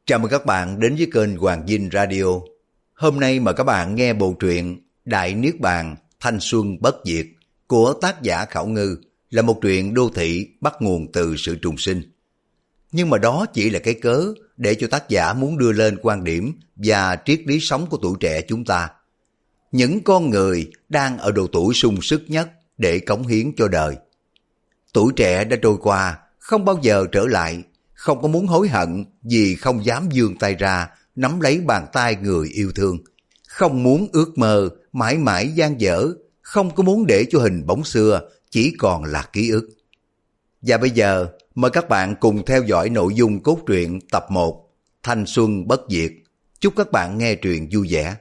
Chào mừng các bạn đến với kênh Hoàng Dinh Radio. Hôm nay mời các bạn nghe bộ truyện Đại Niết Bàn Thanh Xuân Bất Diệt của tác giả Khảo Ngư, là một truyện đô thị bắt nguồn từ sự trùng sinh. Nhưng mà đó chỉ là cái cớ để cho tác giả muốn đưa lên quan điểm và triết lý sống của tuổi trẻ chúng ta. Những con người đang ở độ tuổi sung sức nhất để cống hiến cho đời. Tuổi trẻ đã trôi qua, không bao giờ trở lại, không có muốn hối hận vì không dám vươn tay ra nắm lấy bàn tay người yêu thương, không muốn ước mơ mãi mãi dang dở, không có muốn để cho hình bóng xưa chỉ còn là ký ức. Và bây giờ mời các bạn cùng theo dõi nội dung cốt truyện tập 1 Thanh Xuân Bất Diệt. Chúc các bạn nghe truyện vui vẻ.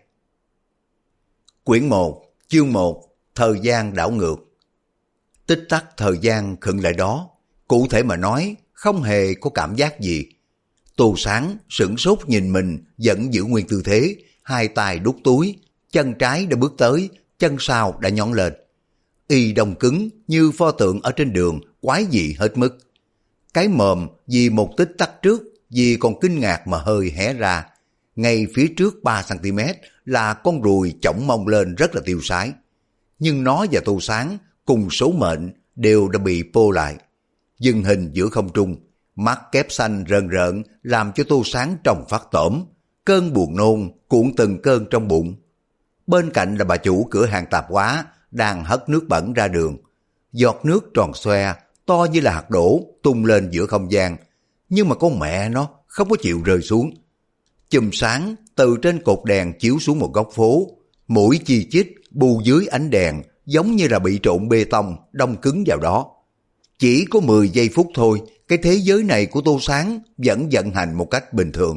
Quyển 1, chương 1, Thời gian đảo ngược. Tích tắc thời gian khựng lại đó, cụ thể mà nói không hề có cảm giác gì. Tô Sáng sửng sốt nhìn mình vẫn giữ nguyên tư thế, hai tay đút túi, chân trái đã bước tới, chân sau đã nhón lên. Y đông cứng như pho tượng ở trên đường, quái dị hết mức. Cái mồm vì một tích tắc trước, vì còn kinh ngạc mà hơi hé ra. Ngay phía trước 3cm là con ruồi chổng mông lên rất là tiêu sái. Nhưng nó và Tô Sáng cùng số mệnh đều đã bị pô lại. Dừng hình giữa không trung, mắt kép xanh rờn rợn làm cho Tô Sáng trông phát tởm, cơn buồn nôn cuộn từng cơn trong bụng. Bên cạnh là bà chủ cửa hàng tạp hóa đang hất nước bẩn ra đường. Giọt nước tròn xoe, to như là hạt đổ tung lên giữa không gian, nhưng mà con mẹ nó không có chịu rơi xuống. Chùm sáng từ trên cột đèn chiếu xuống một góc phố, mũi chi chít bù dưới ánh đèn giống như là bị trộn bê tông đông cứng vào đó. Chỉ có 10 giây phút thôi, cái thế giới này của Tô Sáng vẫn vận hành một cách bình thường.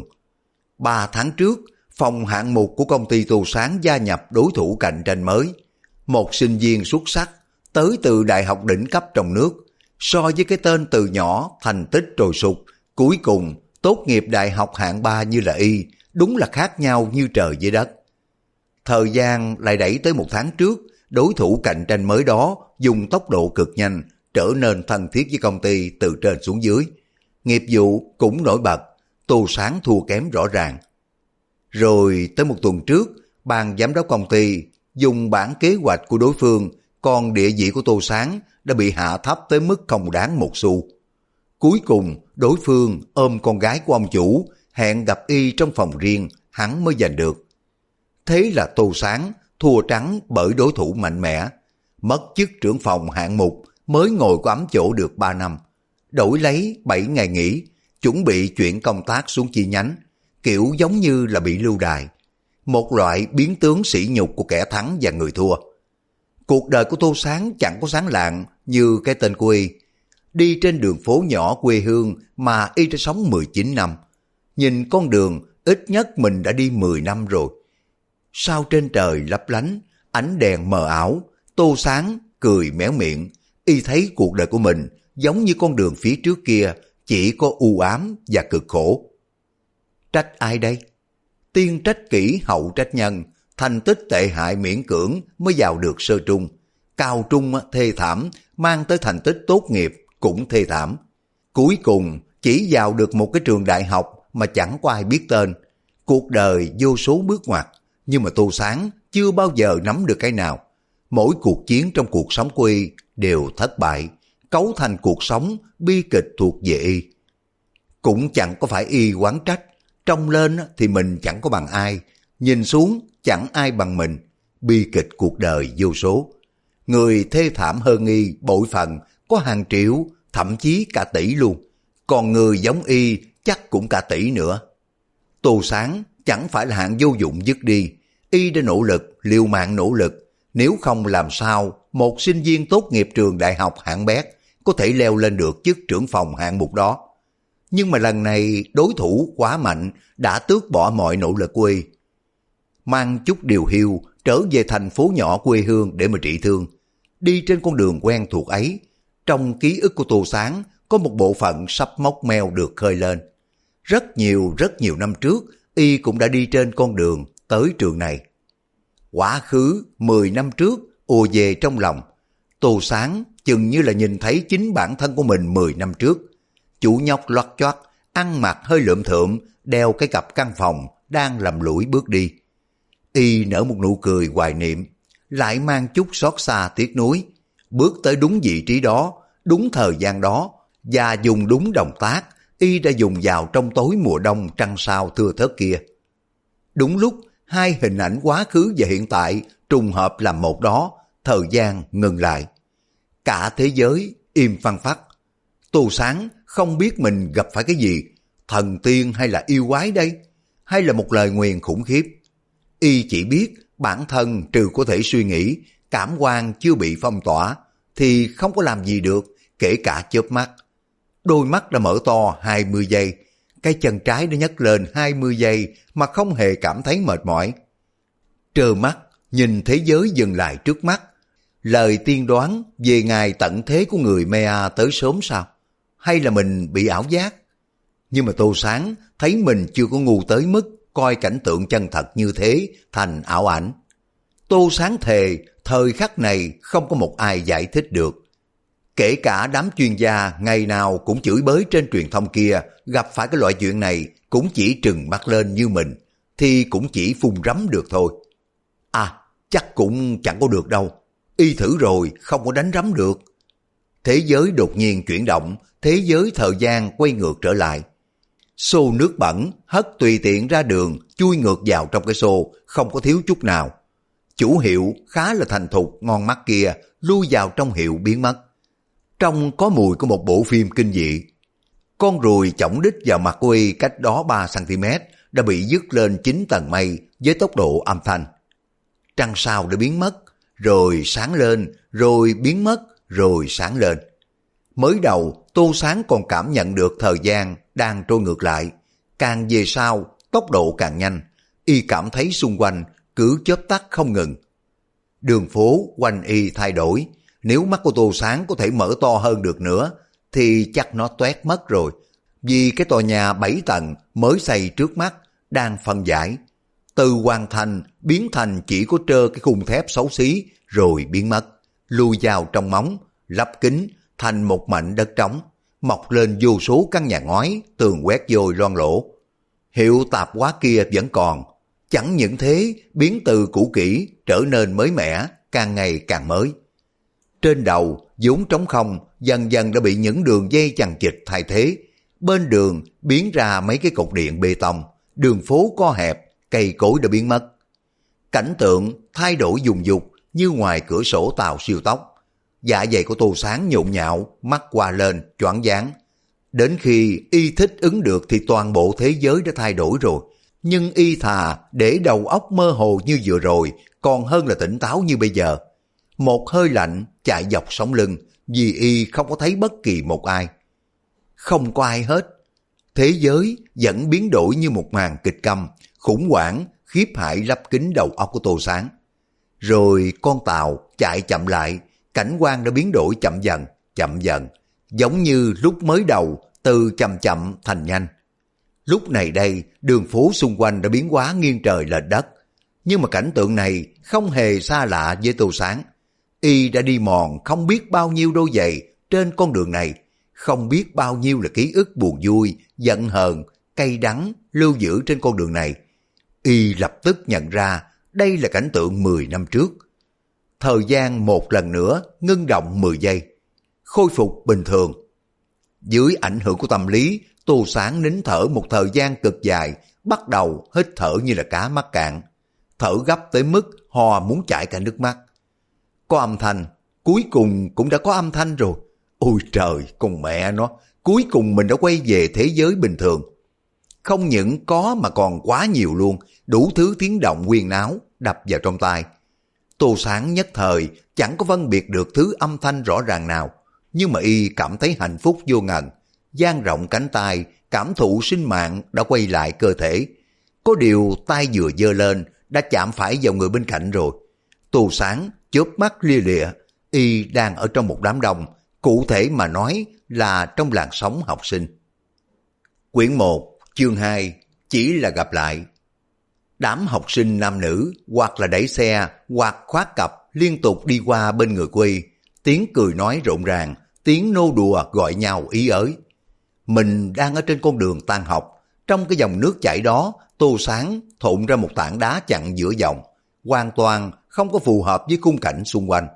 3 tháng trước, phòng hạng mục của công ty Tô Sáng gia nhập đối thủ cạnh tranh mới. Một sinh viên xuất sắc, tới từ đại học đỉnh cấp trong nước. So với cái tên từ nhỏ, thành tích trồi sụt, cuối cùng tốt nghiệp đại học hạng 3 như là Y, đúng là khác nhau như trời với đất. Thời gian lại đẩy tới 1 tháng trước, đối thủ cạnh tranh mới đó dùng tốc độ cực nhanh, trở nên thân thiết với công ty từ trên xuống dưới. Nghiệp vụ cũng nổi bật, Tô Sáng thua kém rõ ràng. Rồi tới 1 tuần trước, ban giám đốc công ty dùng bản kế hoạch của đối phương, còn địa vị của Tô Sáng đã bị hạ thấp tới mức không đáng một xu. Cuối cùng, đối phương ôm con gái của ông chủ, hẹn gặp Y trong phòng riêng, hắn mới giành được. Thế là Tô Sáng thua trắng bởi đối thủ mạnh mẽ, mất chức trưởng phòng hạng mục, mới ngồi có ấm chỗ được 3 năm, đổi lấy 7 ngày nghỉ, chuẩn bị chuyển công tác xuống chi nhánh, kiểu giống như là bị lưu đày. Một loại biến tướng sỉ nhục của kẻ thắng và người thua. Cuộc đời của Tô Sáng chẳng có sáng lạng như cái tên của Y. Đi trên đường phố nhỏ quê hương mà Y đã sống 19 năm. Nhìn con đường ít nhất mình đã đi 10 năm rồi. Sao trên trời lấp lánh, ánh đèn mờ ảo, Tô Sáng cười méo miệng. Y thấy cuộc đời của mình giống như con đường phía trước kia, chỉ có u ám và cực khổ. Trách ai đây? Tiên trách kỹ hậu trách nhân, thành tích tệ hại miễn cưỡng mới vào được sơ trung. Cao trung thê thảm, mang tới thành tích tốt nghiệp cũng thê thảm. Cuối cùng chỉ vào được một cái trường đại học mà chẳng có ai biết tên. Cuộc đời vô số bước ngoặt, nhưng mà Tô Sáng chưa bao giờ nắm được cái nào. Mỗi cuộc chiến trong cuộc sống của Y đều thất bại, cấu thành cuộc sống bi kịch thuộc về Y. Cũng chẳng có phải Y oán trách, trông lên thì mình chẳng có bằng ai, nhìn xuống chẳng ai bằng mình, bi kịch cuộc đời vô số. Người thê thảm hơn Y bội phần có hàng triệu, thậm chí cả tỷ luôn, còn người giống Y chắc cũng cả tỷ nữa. Tô Sáng chẳng phải là hạng vô dụng dứt đi, Y đã nỗ lực, liều mạng nỗ lực. Nếu không làm sao một sinh viên tốt nghiệp trường đại học hạng bét có thể leo lên được chức trưởng phòng hạng mục đó. Nhưng mà lần này đối thủ quá mạnh đã tước bỏ mọi nỗ lực của Y. Mang chút điều hiu trở về thành phố nhỏ quê hương để mà trị thương. Đi trên con đường quen thuộc ấy, trong ký ức của Tô Sáng có một bộ phận sắp móc meo được khơi lên. Rất nhiều năm trước, Y cũng đã đi trên con đường tới trường này. Quá khứ 10 năm trước ùa về trong lòng, Tô Sáng chừng như là nhìn thấy chính bản thân của mình 10 năm trước. Chủ nhóc loắt choắt, ăn mặc hơi lượm thượm, đeo cái cặp căn phòng, đang lầm lũi bước đi. Y nở một nụ cười hoài niệm, lại mang chút xót xa tiếc nuối, bước tới đúng vị trí đó, đúng thời gian đó, và dùng đúng động tác Y đã dùng vào trong tối mùa đông trăng sao thưa thớt kia. Đúng lúc hai hình ảnh quá khứ và hiện tại trùng hợp làm một đó, thời gian ngừng lại. Cả thế giới im phăng phắc. Tô Sáng không biết mình gặp phải cái gì, thần tiên hay là yêu quái đây, hay là một lời nguyền khủng khiếp. Y chỉ biết bản thân trừ có thể suy nghĩ, cảm quan chưa bị phong tỏa, thì không có làm gì được, kể cả chớp mắt. Đôi mắt đã mở to 20 giây, cái chân trái đã nhấc lên 20 giây mà không hề cảm thấy mệt mỏi. Trơ mắt, nhìn thế giới dừng lại trước mắt. Lời tiên đoán về ngày tận thế của người Maya tới sớm sao? Hay là mình bị ảo giác? Nhưng mà Tô Sáng thấy mình chưa có ngu tới mức coi cảnh tượng chân thật như thế thành ảo ảnh. Tô Sáng thề thời khắc này không có một ai giải thích được. Kể cả đám chuyên gia ngày nào cũng chửi bới trên truyền thông kia, gặp phải cái loại chuyện này cũng chỉ trừng mắt lên như mình, thì cũng chỉ phun rắm được thôi. À, chắc cũng chẳng có được đâu. Y thử rồi không có đánh rắm được. Thế giới đột nhiên chuyển động, thế giới thời gian quay ngược trở lại. Xô nước bẩn hất tùy tiện ra đường, chui ngược vào trong cái xô, không có thiếu chút nào. Chủ hiệu khá là thành thục ngon mắt kia lui vào trong hiệu biến mất. Trong có mùi của một bộ phim kinh dị. Con ruồi chổng đích vào mặt của Y cách đó 3cm đã bị dứt lên 9 tầng mây với tốc độ âm thanh. Trăng sao đã biến mất, rồi sáng lên, rồi biến mất, rồi sáng lên. Mới đầu Tô Sáng còn cảm nhận được thời gian đang trôi ngược lại. Càng về sau, tốc độ càng nhanh. Y cảm thấy xung quanh cứ chớp tắt không ngừng. Đường phố quanh Y thay đổi. Nếu mắt của Tô Sáng có thể mở to hơn được nữa, thì chắc nó toét mất rồi. Vì cái tòa nhà 7 tầng mới xây trước mắt đang phân giải. Từ hoàn thành biến thành chỉ có trơ cái khung thép xấu xí rồi biến mất. Lui vào trong móng, lắp kính thành một mảnh đất trống. Mọc lên vô số căn nhà ngói, tường quét vôi loang lỗ. Hiệu tạp hóa kia vẫn còn. Chẳng những thế, biến từ cũ kỹ trở nên mới mẻ, càng ngày càng mới. Trên đầu, vốn trống không, dần dần đã bị những đường dây chằng chịt thay thế. Bên đường biến ra mấy cái cột điện bê tông, đường phố co hẹp, cây cối đã biến mất. Cảnh tượng thay đổi dùng dục như ngoài cửa sổ tàu siêu tốc. Dạ dày của Tô Sáng nhộn nhạo, mắt qua lên, choáng váng. Đến khi Y thích ứng được thì toàn bộ thế giới đã thay đổi rồi. Nhưng Y thà để đầu óc mơ hồ như vừa rồi, còn hơn là tỉnh táo như bây giờ. Một hơi lạnh chạy dọc sống lưng, vì Y không có thấy bất kỳ một ai. Không có ai hết. Thế giới vẫn biến đổi như một màn kịch câm, khủng hoảng, khiếp hãi lấp kín đầu óc của Tô Sáng. Rồi con tàu chạy chậm lại, cảnh quan đã biến đổi chậm dần, giống như lúc mới đầu từ chậm chậm thành nhanh. Lúc này đây, đường phố xung quanh đã biến hóa nghiêng trời lệch đất, nhưng mà cảnh tượng này không hề xa lạ với Tô Sáng. Y đã đi mòn không biết bao nhiêu đôi giày trên con đường này, không biết bao nhiêu là ký ức buồn vui, giận hờn, cay đắng lưu giữ trên con đường này. Y lập tức nhận ra đây là cảnh tượng 10 năm trước. Thời gian một lần nữa ngưng động 10 giây, khôi phục bình thường. Dưới ảnh hưởng của tâm lý, Tô Sáng nín thở một thời gian cực dài, bắt đầu hít thở như là cá mắc cạn, thở gấp tới mức ho muốn chảy cả nước mắt. Có âm thanh, cuối cùng cũng đã có âm thanh rồi. Ôi trời, con mẹ nó, cuối cùng mình đã quay về thế giới bình thường. Không những có mà còn quá nhiều luôn, đủ thứ tiếng động huyên náo đập vào trong tai. Tô Sáng nhất thời chẳng có phân biệt được thứ âm thanh rõ ràng nào, nhưng mà Y cảm thấy hạnh phúc vô ngần, dang rộng cánh tay, cảm thụ sinh mạng đã quay lại cơ thể. Có điều tay vừa giơ lên đã chạm phải vào người bên cạnh rồi. Tô Sáng chớp mắt lia lịa, Y đang ở trong một đám đông, cụ thể mà nói là trong làn sóng học sinh. Quyển 1, chương 2, chỉ là gặp lại. Đám học sinh nam nữ hoặc là đẩy xe hoặc khoác cặp liên tục đi qua bên người của Y, tiếng cười nói rộn ràng, tiếng nô đùa gọi nhau ý ới. Mình đang ở trên con đường tan học, trong cái dòng nước chảy đó, Tô Sáng thộn ra một tảng đá chặn giữa dòng, hoàn toàn không có phù hợp với khung cảnh xung quanh.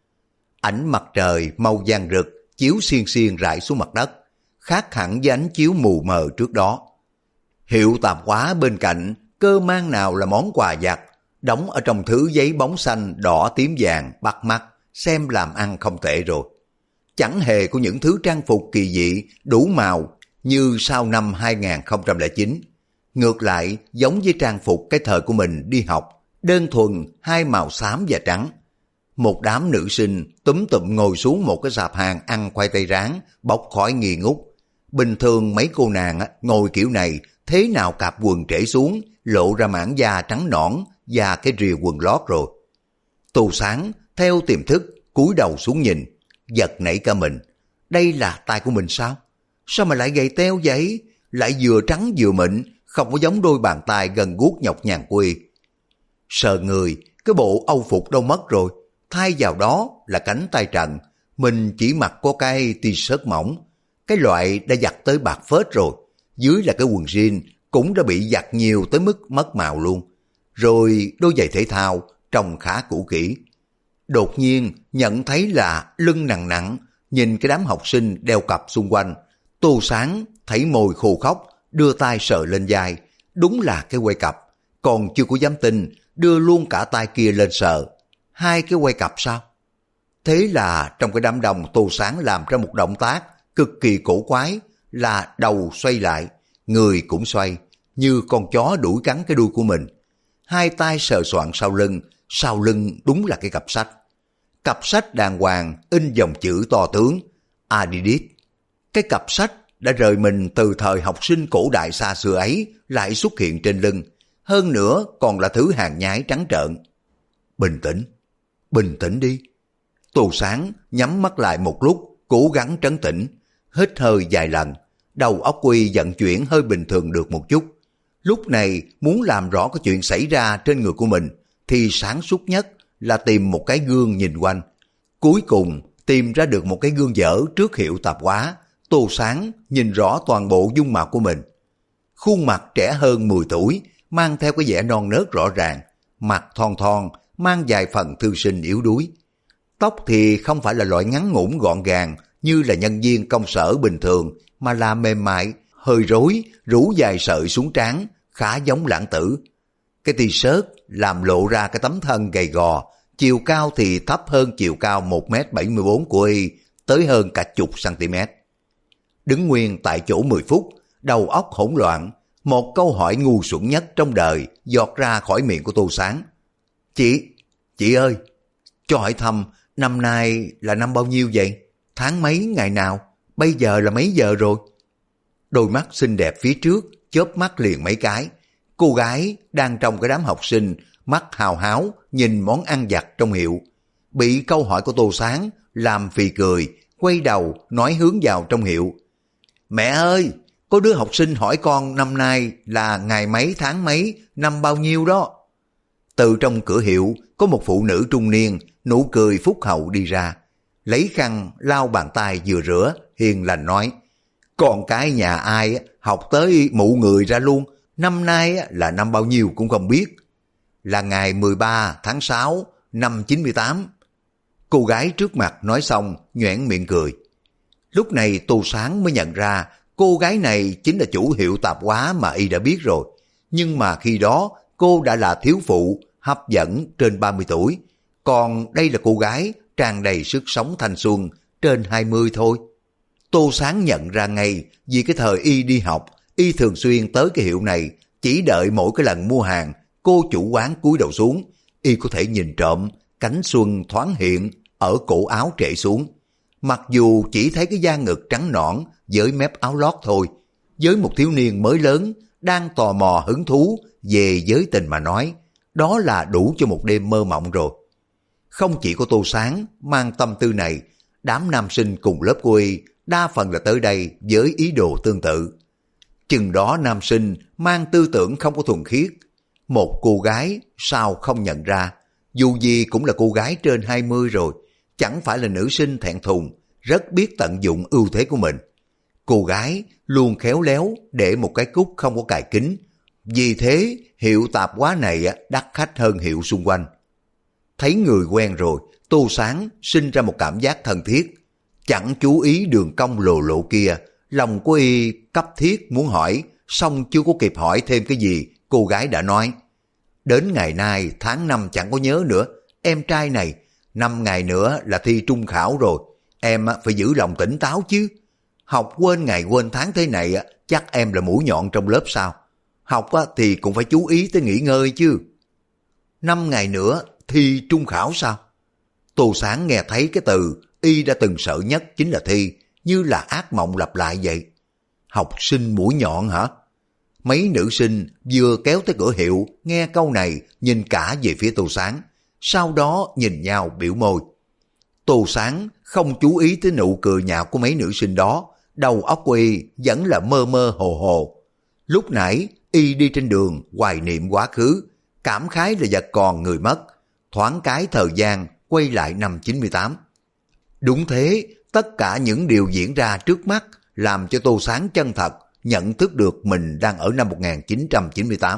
Ánh mặt trời màu vàng rực chiếu xiên xiên rải xuống mặt đất, khác hẳn với ánh chiếu mù mờ trước đó. Hiệu tạp hóa bên cạnh cơ mang nào là món quà vặt, đóng ở trong thứ giấy bóng xanh đỏ tím vàng bắt mắt, xem làm ăn không tệ rồi. Chẳng hề có những thứ trang phục kỳ dị đủ màu như sau năm 2009. Ngược lại giống với trang phục cái thời của mình đi học, đơn thuần hai màu xám và trắng. Một đám nữ sinh túm tụm ngồi xuống một cái sạp hàng ăn khoai tây rán, bốc khói nghi ngút. Bình thường mấy cô nàng ngồi kiểu này thế nào cạp quần trễ xuống, lộ ra mảng da trắng nõn và cái rìa quần lót rồi. Tô Sáng theo tiềm thức cúi đầu xuống nhìn, giật nảy cả mình. Đây là tay của mình sao? Sao mà lại gầy teo vậy? Lại vừa trắng vừa mịn, không có giống đôi bàn tay gần guốc nhọc nhằn của y. Sờ người, cái bộ âu phục đâu mất rồi, thay vào đó là cánh tay trần. Mình chỉ mặc có cái t-shirt mỏng, cái loại đã giặt tới bạc phết rồi. Dưới là cái quần jean cũng đã bị giặt nhiều tới mức mất màu luôn. Rồi đôi giày thể thao trông khá cũ kỹ. Đột nhiên nhận thấy là lưng nặng nặng, nhìn cái đám học sinh đeo cặp xung quanh. Tô Sáng thấy môi khô khóc, đưa tay sờ lên vai. Đúng là cái quay cặp, còn chưa có dám tin, đưa luôn cả tay kia lên sờ. Hai cái quay cặp sao? Thế là trong cái đám đông Tô Sáng làm ra một động tác cực kỳ cổ quái, là đầu xoay lại, người cũng xoay, như con chó đuổi cắn cái đuôi của mình. Hai tay sờ soạng sau lưng đúng là cái cặp sách. Cặp sách đàng hoàng in dòng chữ to tướng Adidas. Cái cặp sách đã rời mình từ thời học sinh cổ đại xa xưa ấy lại xuất hiện trên lưng, hơn nữa còn là thứ hàng nhái trắng trợn. Bình tĩnh đi. Tô Sáng nhắm mắt lại một lúc, cố gắng trấn tĩnh, hít hơi vài lần, đầu óc Quy vận chuyển hơi bình thường được một chút. Lúc này muốn làm rõ cái chuyện xảy ra trên người của mình thì sáng suốt nhất là tìm một cái gương nhìn quanh. Cuối cùng tìm ra được một cái gương dở trước hiệu tạp hóa. Tô Sáng nhìn rõ toàn bộ dung mạo của mình. Khuôn mặt trẻ hơn 10 tuổi, mang theo cái vẻ non nớt rõ ràng, mặt thon thon, mang vài phần thư sinh yếu đuối. Tóc thì không phải là loại ngắn ngủn gọn gàng như là nhân viên công sở bình thường, mà là mềm mại, hơi rối, rủ dài sợi xuống trán, khá giống lãng tử. Cái t-shirt làm lộ ra cái tấm thân gầy gò, chiều cao thì thấp hơn chiều cao 1m74 của y, tới hơn cả chục cm. Đứng nguyên tại chỗ 10 phút, đầu óc hỗn loạn, một câu hỏi ngu xuẩn nhất trong đời giọt ra khỏi miệng của Tô Sáng. Chị ơi, cho hỏi thăm, năm nay là năm bao nhiêu vậy? Tháng mấy, ngày nào? Bây giờ là mấy giờ rồi? Đôi mắt xinh đẹp phía trước chớp mắt liền mấy cái. Cô gái đang trong cái đám học sinh, mắt hào háo nhìn món ăn vặt trong hiệu. Bị câu hỏi của Tô Sáng làm phì cười, quay đầu nói hướng vào trong hiệu. Mẹ ơi, có đứa học sinh hỏi con năm nay là ngày mấy, tháng mấy, năm bao nhiêu đó. Từ trong cửa hiệu có một phụ nữ trung niên, nụ cười phúc hậu đi ra, lấy khăn lau bàn tay vừa rửa, hiền lành nói: con cái nhà ai học tới mụ người ra luôn, năm nay là năm bao nhiêu cũng không biết. Là ngày 13 tháng 6 năm 98. Cô gái trước mặt nói xong nhoẻn miệng cười. Lúc này Tô Sáng mới nhận ra cô gái này chính là chủ hiệu tạp hóa mà y đã biết rồi. Nhưng mà khi đó cô đã là thiếu phụ, hấp dẫn trên 30 tuổi. Còn đây là cô gái tràn đầy sức sống thanh xuân, trên 20 thôi. Tô Sáng nhận ra ngay, vì cái thời y đi học, y thường xuyên tới cái hiệu này, chỉ đợi mỗi cái lần mua hàng, cô chủ quán cúi đầu xuống, y có thể nhìn trộm cánh xuân thoáng hiện ở cổ áo trễ xuống. Mặc dù chỉ thấy cái da ngực trắng nõn với mép áo lót thôi, với một thiếu niên mới lớn đang tò mò hứng thú về giới tình mà nói, đó là đủ cho một đêm mơ mộng rồi. Không chỉ có Tô Sáng mang tâm tư này, đám nam sinh cùng lớp của y đa phần là tới đây với ý đồ tương tự. Chừng đó nam sinh mang tư tưởng không có thuần khiết. Một cô gái sao không nhận ra, dù gì cũng là cô gái trên 20 rồi, chẳng phải là nữ sinh thẹn thùng, rất biết tận dụng ưu thế của mình. Cô gái luôn khéo léo để một cái cúc không có cài kính. Vì thế hiệu tạp hóa này đắt khách hơn hiệu xung quanh. Thấy người quen rồi, Tô Sáng sinh ra một cảm giác thân thiết. Chẳng chú ý đường cong lồ lộ kia, lòng của y cấp thiết muốn hỏi, xong chưa có kịp hỏi thêm cái gì, cô gái đã nói. Đến ngày nay tháng 5 chẳng có nhớ nữa, em trai này, 5 ngày nữa là thi trung khảo rồi, em phải giữ lòng tỉnh táo chứ. Học quên ngày quên tháng thế này chắc em là mũi nhọn trong lớp sao? Học thì cũng phải chú ý tới nghỉ ngơi chứ. 5 ngày nữa thi trung khảo sao? Tô Sáng nghe thấy cái từ y đã từng sợ nhất chính là thi, như là ác mộng lặp lại vậy. Học sinh mũi nhọn hả? Mấy nữ sinh vừa kéo tới cửa hiệu, nghe câu này nhìn cả về phía Tô Sáng, sau đó nhìn nhau biểu môi. Tô Sáng không chú ý tới nụ cười nhạo của mấy nữ sinh đó, đầu óc của y vẫn là mơ mơ hồ hồ. Lúc nãy y đi trên đường hoài niệm quá khứ, cảm khái là vật còn người mất, thoáng cái thời gian quay lại năm 98. Đúng thế, tất cả những điều diễn ra trước mắt làm cho Tô Sáng chân thật nhận thức được mình đang ở năm 1998.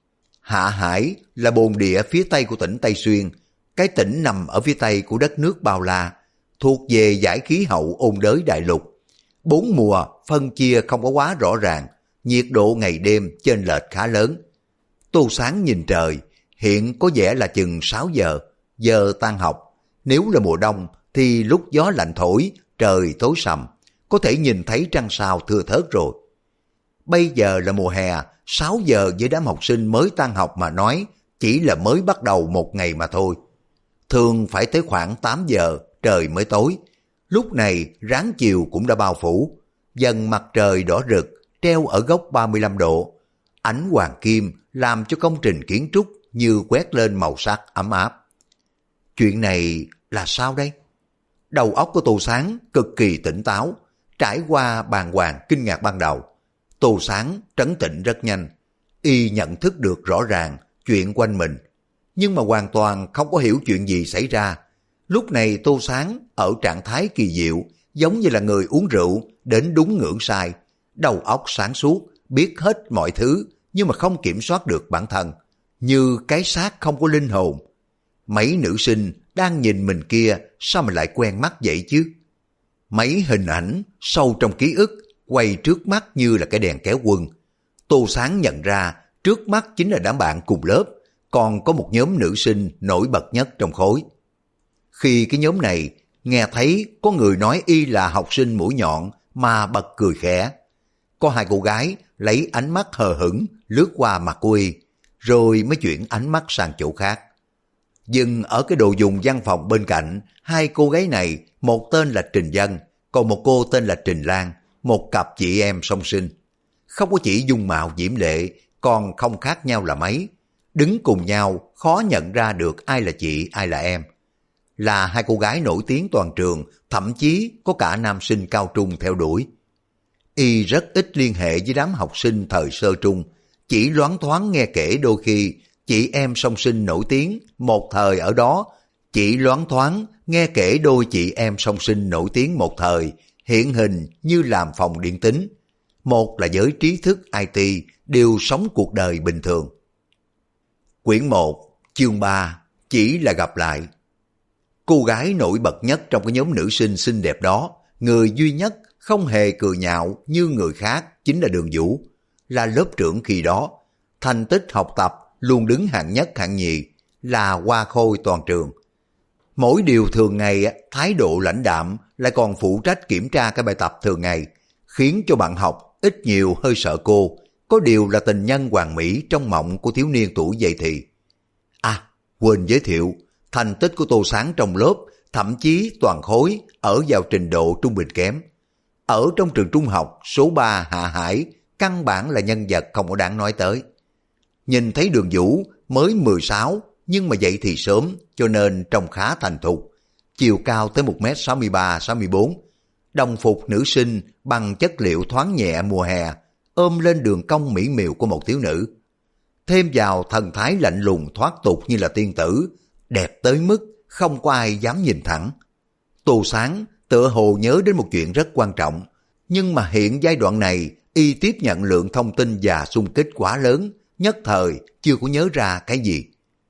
Hạ Hải là bồn địa phía tây của tỉnh Tây Xuyên, cái tỉnh nằm ở phía tây của đất nước bao la, thuộc về dải khí hậu ôn đới đại lục. 4 mùa phân chia không có quá rõ ràng, nhiệt độ ngày đêm chênh lệch khá lớn. Tô Sáng nhìn trời, hiện có vẻ là chừng 6 giờ, giờ tan học. Nếu là mùa đông thì lúc gió lạnh thổi, trời tối sầm, có thể nhìn thấy trăng sao thưa thớt rồi. Bây giờ là mùa hè, 6 giờ với đám học sinh mới tan học mà nói, chỉ là mới bắt đầu một ngày mà thôi. Thường phải tới khoảng 8 giờ trời mới tối. Lúc này ráng chiều cũng đã bao phủ, dần mặt trời đỏ rực treo ở góc 35 độ. Ánh hoàng kim làm cho công trình kiến trúc như quét lên màu sắc ấm áp. Chuyện này là sao đây? Đầu óc của Tô Sáng cực kỳ tỉnh táo, trải qua bàng hoàng kinh ngạc ban đầu. Tô Sáng trấn tĩnh rất nhanh, y nhận thức được rõ ràng chuyện quanh mình, nhưng mà hoàn toàn không có hiểu chuyện gì xảy ra. Lúc này Tô Sáng ở trạng thái kỳ diệu, giống như là người uống rượu đến đúng ngưỡng sai, đầu óc sáng suốt, biết hết mọi thứ nhưng mà không kiểm soát được bản thân, như cái xác không có linh hồn. Mấy nữ sinh đang nhìn mình kia sao mà lại quen mắt vậy chứ? Mấy hình ảnh sâu trong ký ức quay trước mắt như là cái đèn kéo quân. Tô Sáng nhận ra trước mắt chính là đám bạn cùng lớp, còn có một nhóm nữ sinh nổi bật nhất trong khối. Khi cái nhóm này nghe thấy có người nói y là học sinh mũi nhọn mà bật cười khẽ. Có hai cô gái lấy ánh mắt hờ hững lướt qua mặt của y, rồi mới chuyển ánh mắt sang chỗ khác. Dừng ở cái đồ dùng văn phòng bên cạnh, hai cô gái này, một tên là Trình Dân, còn một cô tên là Trình Lan, một cặp chị em song sinh. Không có chỉ dung mạo diễm lệ, còn không khác nhau là mấy. Đứng cùng nhau, khó nhận ra được ai là chị, ai là em. Là hai cô gái nổi tiếng toàn trường, thậm chí có cả nam sinh cao trung theo đuổi. Y rất ít liên hệ với đám học sinh thời sơ trung, chỉ loáng thoáng nghe kể đôi khi chị em song sinh nổi tiếng một thời ở đó, chỉ loáng thoáng nghe kể đôi chị em song sinh nổi tiếng một thời hiện hình như làm phòng điện tính. Một là giới trí thức IT đều sống cuộc đời bình thường. Quyển 1, chương 3, chỉ là gặp lại. Cô gái nổi bật nhất trong cái nhóm nữ sinh xinh đẹp đó, người duy nhất không hề cười nhạo như người khác chính là Đường Vũ, là lớp trưởng khi đó. Thành tích học tập luôn đứng hạng nhất hạng nhì, là hoa khôi toàn trường. Mỗi điều thường ngày thái độ lãnh đạm, lại còn phụ trách kiểm tra cái bài tập thường ngày, khiến cho bạn học ít nhiều hơi sợ cô, có điều là tình nhân hoàn mỹ trong mộng của thiếu niên tuổi dậy thì. À, quên giới thiệu, thành tích của Tô Sáng trong lớp, thậm chí toàn khối ở vào trình độ trung bình kém. Ở trong trường trung học số 3 Hạ Hải, căn bản là nhân vật không có đáng nói tới. Nhìn thấy Đường Vũ mới 16, nhưng mà dậy thì sớm cho nên trông khá thành thục. Chiều cao tới 1m63-64, đồng phục nữ sinh bằng chất liệu thoáng nhẹ mùa hè, ôm lên đường cong mỹ miều của một thiếu nữ. Thêm vào thần thái lạnh lùng thoát tục như là tiên tử, đẹp tới mức không có ai dám nhìn thẳng. Tô Sáng tựa hồ nhớ đến một chuyện rất quan trọng. Nhưng mà hiện giai đoạn này, y tiếp nhận lượng thông tin và xung kích quá lớn, nhất thời chưa có nhớ ra cái gì.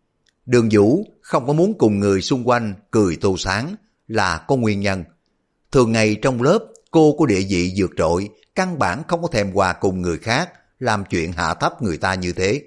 Đường Vũ không có muốn cùng người xung quanh cười Tô Sáng là có nguyên nhân. Thường ngày trong lớp, cô có địa vị vượt trội, căn bản không có thèm hòa cùng người khác, làm chuyện hạ thấp người ta như thế.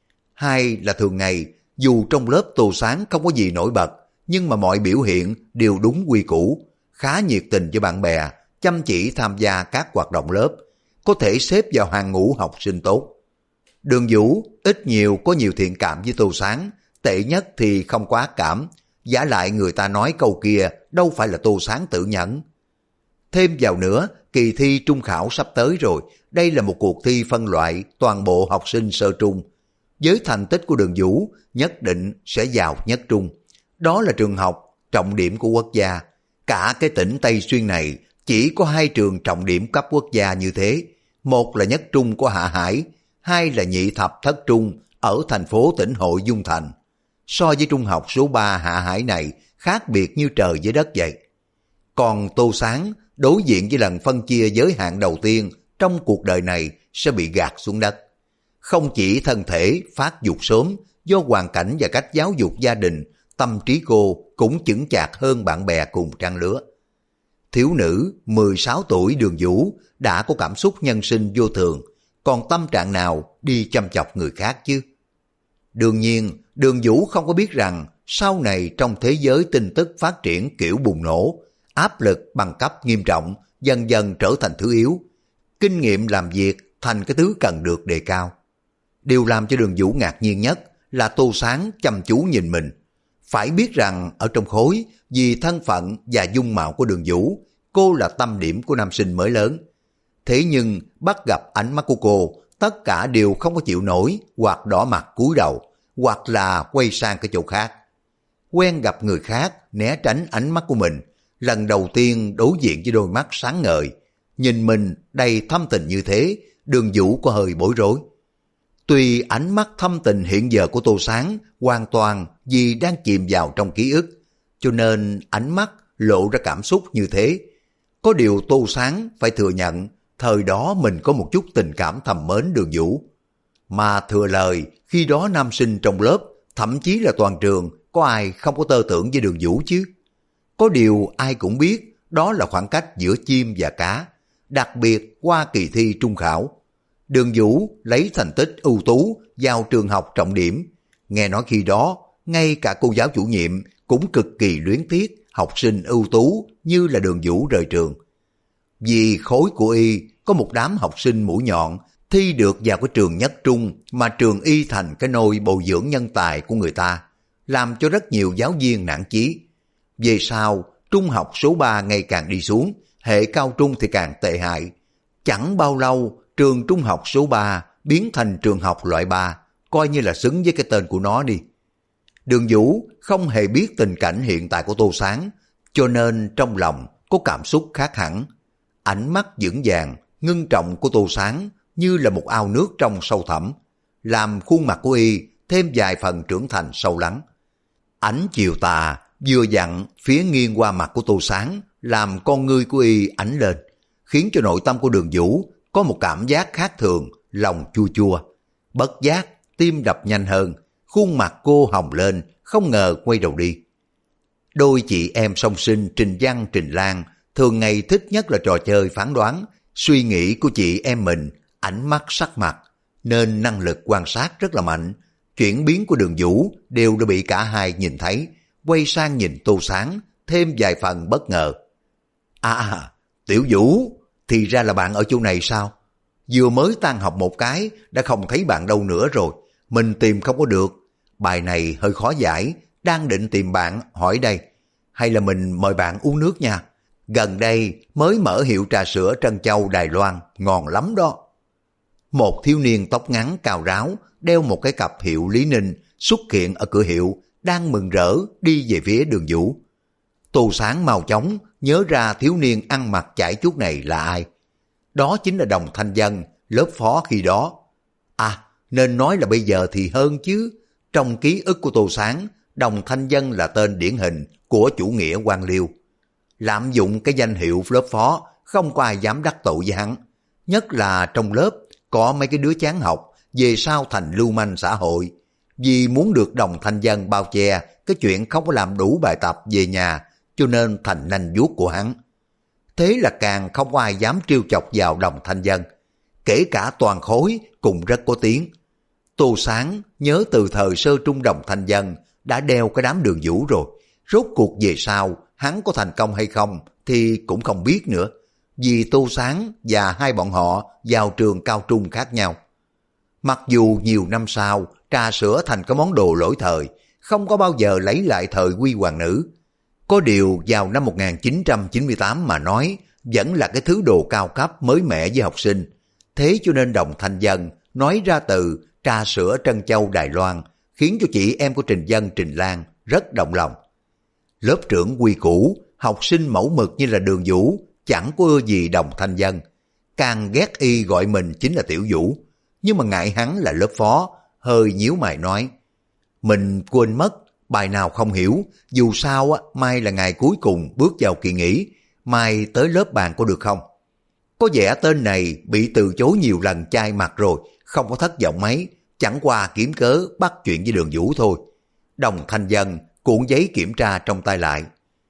Hai là thường ngày, dù trong lớp Tô Sáng không có gì nổi bật, nhưng mà mọi biểu hiện đều đúng quy củ, khá nhiệt tình với bạn bè, chăm chỉ tham gia các hoạt động lớp, có thể xếp vào hàng ngũ học sinh tốt. Đường Vũ ít nhiều có nhiều thiện cảm với Tô Sáng, tệ nhất thì không có ác cảm, giả lại người ta nói câu kia đâu phải là Tô Sáng tự nhẫn. Thêm vào nữa, kỳ thi trung khảo sắp tới rồi, đây là một cuộc thi phân loại toàn bộ học sinh sơ trung. Với thành tích của Đường Vũ, nhất định sẽ vào nhất trung. Đó là trường học trọng điểm của quốc gia. Cả cái tỉnh Tây Xuyên này chỉ có 2 trường trọng điểm cấp quốc gia như thế. Một là nhất trung của Hạ Hải, 2 là nhị thập thất trung ở thành phố Tỉnh Hội Dung Thành. So với trung học số 3 Hạ Hải này, khác biệt như trời với đất vậy. Còn Tô Sáng đối diện với lần phân chia giới hạn đầu tiên trong cuộc đời này sẽ bị gạt xuống đất. Không chỉ thân thể phát dục sớm do hoàn cảnh và cách giáo dục gia đình, tâm trí cô cũng chững chạc hơn bạn bè cùng trang lứa. Thiếu nữ 16 tuổi Đường Vũ đã có cảm xúc nhân sinh vô thường, còn tâm trạng nào đi chăm chọc người khác chứ? Đương nhiên, Đường Vũ không có biết rằng sau này trong thế giới tin tức phát triển kiểu bùng nổ, áp lực bằng cấp nghiêm trọng dần dần trở thành thứ yếu. Kinh nghiệm làm việc thành cái thứ cần được đề cao. Điều làm cho Đường Vũ ngạc nhiên nhất là Tô Sáng chăm chú nhìn mình. Phải biết rằng ở trong khối, vì thân phận và dung mạo của Đường Vũ, cô là tâm điểm của nam sinh mới lớn. Thế nhưng bắt gặp ánh mắt của cô, tất cả đều không có chịu nổi, hoặc đỏ mặt cúi đầu, hoặc là quay sang cái chỗ khác. Quen gặp người khác, né tránh ánh mắt của mình, lần đầu tiên đối diện với đôi mắt sáng ngời. Nhìn mình đầy thâm tình như thế, Đường Vũ có hơi bối rối. Tuy ánh mắt thâm tình hiện giờ của Tô Sáng hoàn toàn vì đang chìm vào trong ký ức, cho nên ánh mắt lộ ra cảm xúc như thế. Có điều Tô Sáng phải thừa nhận, thời đó mình có một chút tình cảm thầm mến Đường Vũ. Mà thừa lời, khi đó nam sinh trong lớp, thậm chí là toàn trường, có ai không có tơ tưởng với Đường Vũ chứ? Có điều ai cũng biết, đó là khoảng cách giữa chim và cá, đặc biệt qua kỳ thi trung khảo. Đường Vũ lấy thành tích ưu tú vào trường học trọng điểm. Nghe nói khi đó, ngay cả cô giáo chủ nhiệm cũng cực kỳ luyến tiếc học sinh ưu tú như là Đường Vũ rời trường. Vì khối của y có một đám học sinh mũi nhọn thi được vào cái trường nhất trung mà trường y thành cái nôi bồi dưỡng nhân tài của người ta, làm cho rất nhiều giáo viên nản chí. Về sau, trung học số 3 ngày càng đi xuống, hệ cao trung thì càng tệ hại. Chẳng bao lâu, trường trung học số 3 biến thành trường học loại 3, coi như là xứng với cái tên của nó đi. Đường Vũ không hề biết tình cảnh hiện tại của Tô Sáng, cho nên trong lòng có cảm xúc khác hẳn. Ánh mắt vững vàng, ngưng trọng của Tô Sáng như là một ao nước trong sâu thẳm, làm khuôn mặt của y thêm vài phần trưởng thành sâu lắng. Ánh chiều tà vừa dặn phía nghiêng qua mặt của Tô Sáng, làm con ngươi của y ánh lên, khiến cho nội tâm của Đường Vũ có một cảm giác khác thường, lòng chua chua. Bất giác, tim đập nhanh hơn, khuôn mặt cô hồng lên, không ngờ quay đầu đi. Đôi chị em song sinh Trình Văn, Trình Lan thường ngày thích nhất là trò chơi phán đoán, suy nghĩ của chị em mình, ánh mắt sắc mặt, nên năng lực quan sát rất là mạnh. Chuyển biến của Đường Vũ đều đã bị cả hai nhìn thấy, quay sang nhìn Tô Sáng, thêm vài phần bất ngờ. À, Tiểu Vũ, thì ra là bạn ở chỗ này sao? Vừa mới tan học một cái, đã không thấy bạn đâu nữa rồi, mình tìm không có được. Bài này hơi khó giải, đang định tìm bạn hỏi đây. Hay là mình mời bạn uống nước nha. Gần đây mới mở hiệu trà sữa Trân Châu Đài Loan, ngon lắm đó. Một thiếu niên tóc ngắn cao ráo, đeo một cái cặp hiệu Lý Ninh xuất hiện ở cửa hiệu, đang mừng rỡ đi về phía Đường Vũ. Tô Sáng mau chóng nhớ ra thiếu niên ăn mặc chải chuốt này là ai. Đó chính là Đồng Thanh Dân, lớp phó khi đó. À, nên nói là bây giờ thì hơn chứ. Trong ký ức của Tô Sáng, Đồng Thanh Dân là tên điển hình của chủ nghĩa quan liêu. Lạm dụng cái danh hiệu lớp phó không có ai dám đắc tội với hắn. Nhất là trong lớp có mấy cái đứa chán học, về sau thành lưu manh xã hội. Vì muốn được Đồng Thanh Vân bao che cái chuyện không có làm đủ bài tập về nhà, cho nên thành nanh vuốt của hắn. Thế là càng không có ai dám trêu chọc vào Đồng Thanh Vân. Kể cả toàn khối cũng rất có tiếng. Tô Sáng nhớ từ thời sơ trung Đồng Thanh Vân đã đeo cái đám Đường Vũ rồi. Rốt cuộc về sau hắn có thành công hay không thì cũng không biết nữa. Vì Tô Sáng và hai bọn họ vào trường cao trung khác nhau. Mặc dù nhiều năm sau trà sữa thành cái món đồ lỗi thời, không có bao giờ lấy lại thời huy hoàng nữ. Có điều vào năm 1998 mà nói, vẫn là cái thứ đồ cao cấp mới mẻ với học sinh. Thế cho nên Đồng Thanh Vân nói ra từ trà sữa Trân Châu Đài Loan, khiến cho chị em của Trình Vân, Trình Lan rất động lòng. Lớp trưởng quy củ, học sinh mẫu mực như là Đường Vũ, chẳng có ưa gì Đồng Thanh Vân. Càng ghét y gọi mình chính là Tiểu Vũ. Nhưng mà ngại hắn là lớp phó, hơi nhíu mày nói, mình quên mất, bài nào không hiểu, dù sao mai là ngày cuối cùng bước vào kỳ nghỉ, mai tới lớp bàn có được không? Có vẻ tên này bị từ chối nhiều lần chai mặt rồi, không có thất vọng mấy, chẳng qua kiếm cớ bắt chuyện với Đường Vũ thôi. Đồng Thanh Vân cuộn giấy kiểm tra trong tay lại.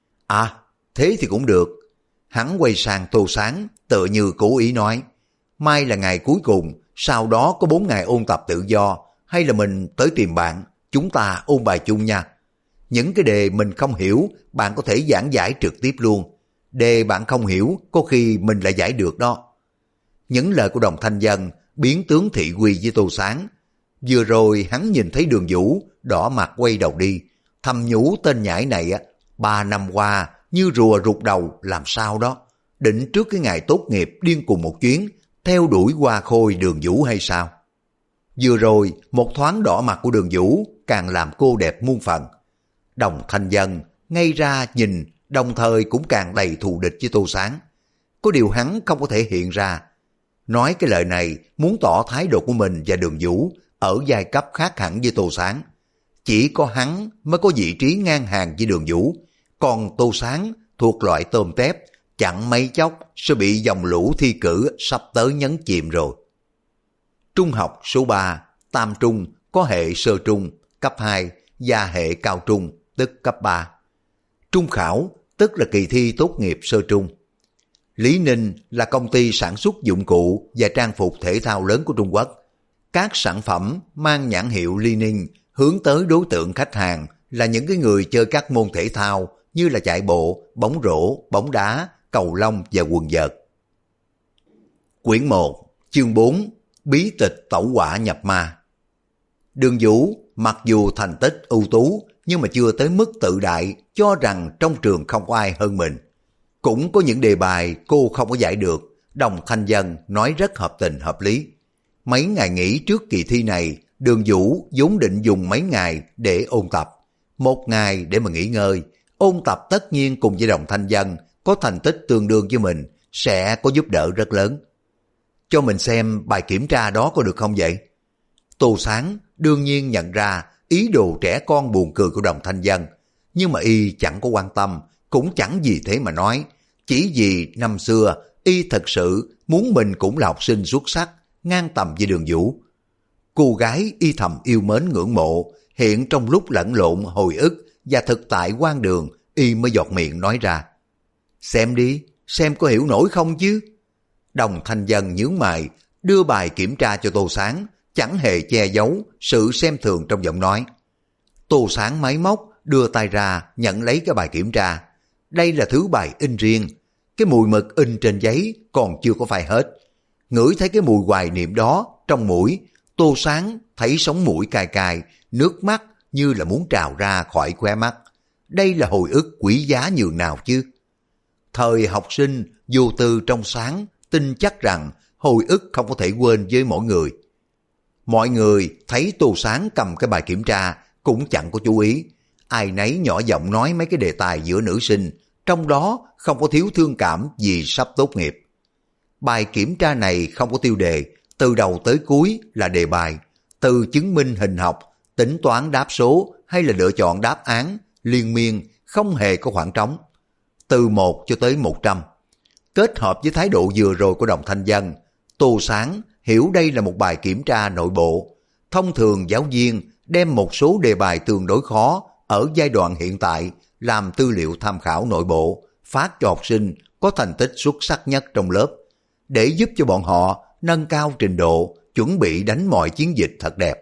À, thế thì cũng được. Hắn quay sang Tô Sáng, tựa như cố ý nói, mai là ngày cuối cùng, sau đó có 4 ngày ôn tập tự do, hay là mình tới tìm bạn, chúng ta ôn bài chung nha. Những cái đề mình không hiểu, bạn có thể giảng giải trực tiếp luôn. Đề bạn không hiểu, có khi mình lại giải được đó. Những lời của Đồng Thanh Vân biến tướng thị uy với Tô Sáng. Vừa rồi hắn nhìn thấy Đường Vũ, đỏ mặt quay đầu đi, thầm nhủ tên nhãi này 3 năm qua như rùa rụt đầu làm sao đó. Định trước cái ngày tốt nghiệp điên cùng một chuyến, theo đuổi Hoa Khôi Đường Vũ hay sao? Vừa rồi một thoáng đỏ mặt của Đường Vũ càng làm cô đẹp muôn phần. Đồng Thanh Vân ngay ra nhìn, đồng thời cũng càng đầy thù địch với Tô Sáng. Có điều hắn không có thể hiện ra. Nói cái lời này muốn tỏ thái độ của mình và Đường Vũ ở giai cấp khác hẳn với Tô Sáng. Chỉ có hắn mới có vị trí ngang hàng với Đường Vũ, còn Tô Sáng thuộc loại tôm tép, chẳng mấy chốc sẽ bị dòng lũ thi cử sắp tới nhấn chìm rồi. Trung học số 3, tam trung có hệ sơ trung, cấp 2 và hệ cao trung, tức cấp 3. Trung khảo, tức là kỳ thi tốt nghiệp sơ trung. Lý Ninh là công ty sản xuất dụng cụ và trang phục thể thao lớn của Trung Quốc. Các sản phẩm mang nhãn hiệu Lý Ninh hướng tới đối tượng khách hàng là những cái người chơi các môn thể thao như là chạy bộ, bóng rổ, bóng đá, cầu lông và quần vợt. Quyển 1, chương 4, bí tịch tẩu hỏa nhập ma. Đường Vũ mặc dù thành tích ưu tú nhưng mà chưa tới mức tự đại cho rằng trong trường không có ai hơn mình. Cũng có những đề bài cô không có giải được, Đồng Thanh Vân nói rất hợp tình hợp lý. Mấy ngày nghỉ trước kỳ thi này, Đường Vũ vốn định dùng mấy ngày để ôn tập, 1 ngày để mà nghỉ ngơi. Ôn tập tất nhiên cùng với Đồng Thanh Vân có thành tích tương đương với mình sẽ có giúp đỡ rất lớn. Cho mình xem bài kiểm tra đó có được không vậy? Tô Sáng đương nhiên nhận ra ý đồ trẻ con buồn cười của Đồng Thanh Vân, nhưng mà y chẳng có quan tâm, cũng chẳng vì thế mà nói, chỉ vì năm xưa y thật sự muốn mình cũng là học sinh xuất sắc, ngang tầm với Đường Vũ. Cô gái y thầm yêu mến ngưỡng mộ, hiện trong lúc lẫn lộn hồi ức và thực tại quan đường, y mới giọt miệng nói ra. Xem đi, xem có hiểu nổi không chứ? Đồng Thanh Vân nhướng mày, đưa bài kiểm tra cho Tô Sáng, chẳng hề che giấu sự xem thường trong giọng nói. Tô Sáng máy móc đưa tay ra nhận lấy cái bài kiểm tra. Đây là thứ bài in riêng, cái mùi mực in trên giấy còn chưa có phai hết. Ngửi thấy cái mùi hoài niệm đó trong mũi, Tô Sáng thấy sống mũi cay cay, nước mắt như là muốn trào ra khỏi khóe mắt. Đây là hồi ức quý giá nhường nào chứ? Thời học sinh vô tư trong sáng, tin chắc rằng hồi ức không có thể quên với mỗi người. Mọi người thấy Tô Sáng cầm cái bài kiểm tra cũng chẳng có chú ý. Ai nấy nhỏ giọng nói mấy cái đề tài giữa nữ sinh, trong đó không có thiếu thương cảm vì sắp tốt nghiệp. Bài kiểm tra này không có tiêu đề, từ đầu tới cuối là đề bài, từ chứng minh hình học, tính toán đáp số hay là lựa chọn đáp án, liên miên, không hề có khoảng trống. Từ 1 cho tới 100. Kết hợp với thái độ vừa rồi của Đồng Thanh Vân, Tô Sáng hiểu đây là một bài kiểm tra nội bộ. Thông thường giáo viên đem một số đề bài tương đối khó ở giai đoạn hiện tại làm tư liệu tham khảo nội bộ, phát cho học sinh có thành tích xuất sắc nhất trong lớp, để giúp cho bọn họ nâng cao trình độ, chuẩn bị đánh mọi chiến dịch thật đẹp.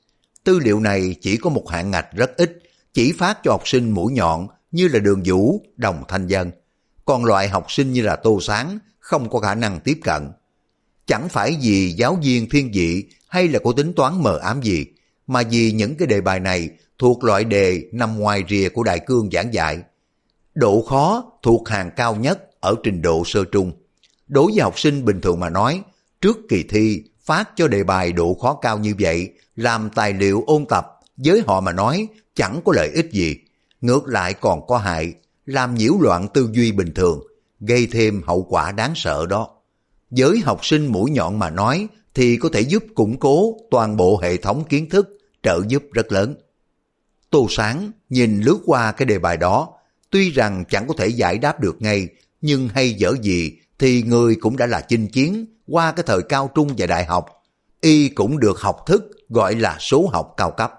Tư liệu này chỉ có một hạn ngạch rất ít, chỉ phát cho học sinh mũi nhọn như là Đường Vũ, Đồng Thanh Vân. Còn loại học sinh như là Tô Sáng không có khả năng tiếp cận. Chẳng phải vì giáo viên thiên vị hay là có tính toán mờ ám gì, mà vì những cái đề bài này thuộc loại đề nằm ngoài rìa của đại cương giảng dạy. Độ khó thuộc hàng cao nhất ở trình độ sơ trung. Đối với học sinh bình thường mà nói, trước kỳ thi phát cho đề bài độ khó cao như vậy, làm tài liệu ôn tập, với họ mà nói chẳng có lợi ích gì. Ngược lại còn có hại, làm nhiễu loạn tư duy bình thường, gây thêm hậu quả đáng sợ đó. Với học sinh mũi nhọn mà nói thì có thể giúp củng cố toàn bộ hệ thống kiến thức, trợ giúp rất lớn. Tô Sáng nhìn lướt qua cái đề bài đó, tuy rằng chẳng có thể giải đáp được ngay, nhưng hay dở gì thì người cũng đã là chinh chiến qua cái thời cao trung và đại học. Y cũng được học thức gọi là số học cao cấp.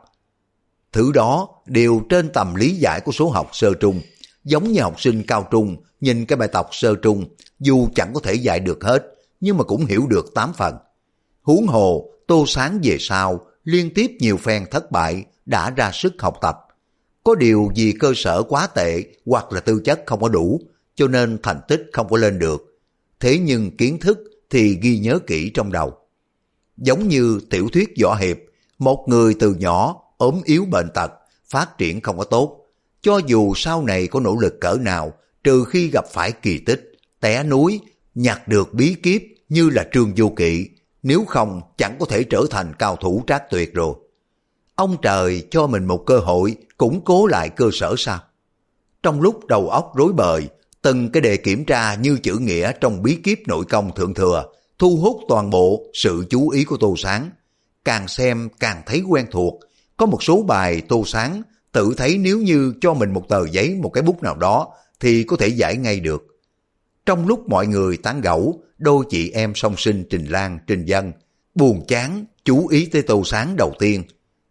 Thứ đó đều trên tầm lý giải của số học sơ trung. Giống như học sinh cao trung nhìn cái bài tập sơ trung, dù chẳng có thể dạy được hết, nhưng mà cũng hiểu được 8 phần. Huống hồ Tô Sáng về sau liên tiếp nhiều phen thất bại đã ra sức học tập. Có điều vì cơ sở quá tệ hoặc là tư chất không có đủ, cho nên thành tích không có lên được. Thế nhưng kiến thức thì ghi nhớ kỹ trong đầu. Giống như tiểu thuyết võ hiệp, một người từ nhỏ ốm yếu bệnh tật, phát triển không có tốt. Cho dù sau này có nỗ lực cỡ nào, trừ khi gặp phải kỳ tích, té núi, nhặt được bí kíp như là Trương Vô Kỵ, nếu không chẳng có thể trở thành cao thủ trác tuyệt rồi. Ông trời cho mình một cơ hội củng cố lại cơ sở sao? Trong lúc đầu óc rối bời, từng cái đề kiểm tra như chữ nghĩa trong bí kíp nội công thượng thừa, thu hút toàn bộ sự chú ý của Tô Sáng. Càng xem càng thấy quen thuộc, có một số bài Tô Sáng tự thấy nếu như cho mình một tờ giấy, một cái bút nào đó thì có thể giải ngay được. Trong lúc mọi người tán gẫu, đôi chị em song sinh Trình Lan, Trình Vân buồn chán chú ý tới Tô Sáng đầu tiên.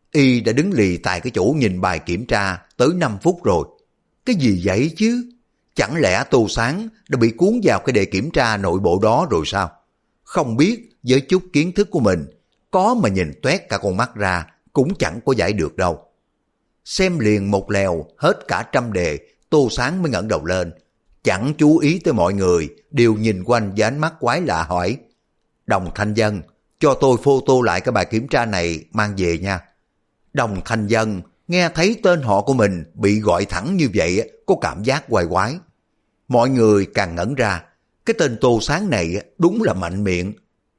Y đã đứng lì tại cái chỗ nhìn bài kiểm tra tới 5 phút rồi. Cái gì vậy chứ? Chẳng lẽ Tô Sáng đã bị cuốn vào cái đề kiểm tra nội bộ đó rồi sao? Không biết với chút kiến thức của mình, có mà nhìn toét cả con mắt ra cũng chẳng có giải được đâu. Xem liền một lèo hết cả 100 đề, Tô Sáng mới ngẩng đầu lên, chẳng chú ý tới mọi người đều nhìn quanh với ánh mắt quái lạ hỏi: Đồng Thanh Vân, cho tôi photo lại cái bài kiểm tra này mang về nha. Đồng Thanh Vân nghe thấy tên họ của mình bị gọi thẳng như vậy có cảm giác quái quái. Mọi người càng ngẩn ra, cái tên Tô Sáng này đúng là mạnh miệng.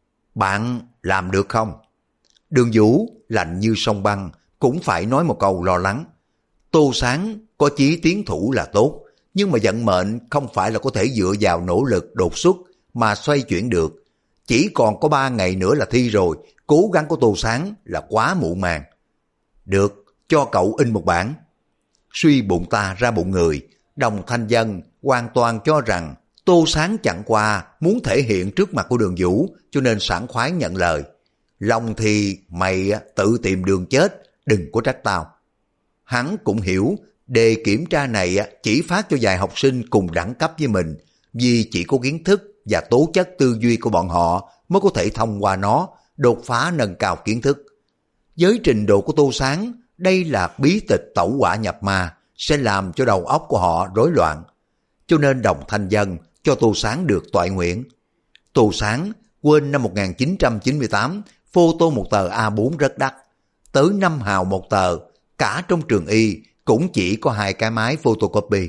Bạn làm được không? Đường Vũ lạnh như sông băng cũng phải nói một câu lo lắng. Tô Sáng có chí tiến thủ là tốt, nhưng mà vận mệnh không phải là có thể dựa vào nỗ lực đột xuất mà xoay chuyển được. Chỉ còn có 3 ngày nữa là thi rồi, cố gắng của Tô Sáng là quá muộn màng. Được, cho cậu in một bản. Suy bụng ta ra bụng người, Đồng Thanh Vân hoàn toàn cho rằng Tô Sáng chẳng qua muốn thể hiện trước mặt của Đường Vũ, cho nên sảng khoái nhận lời. Lòng thì mày tự tìm đường chết, đừng có trách tao. Hắn cũng hiểu đề kiểm tra này chỉ phát cho vài học sinh cùng đẳng cấp với mình, vì chỉ có kiến thức và tố chất tư duy của bọn họ mới có thể thông qua nó, đột phá nâng cao kiến thức. Với trình độ của Tô Sáng, đây là bí tịch tẩu hỏa nhập ma, sẽ làm cho đầu óc của họ rối loạn. Cho nên Đồng Thanh Vân cho Tô Sáng được toại nguyện. Tô Sáng quên năm 1998 photo một tờ A4 rất đắt, tới 5 hào một tờ, cả trong trường y cũng chỉ có 2 cái máy photocopy.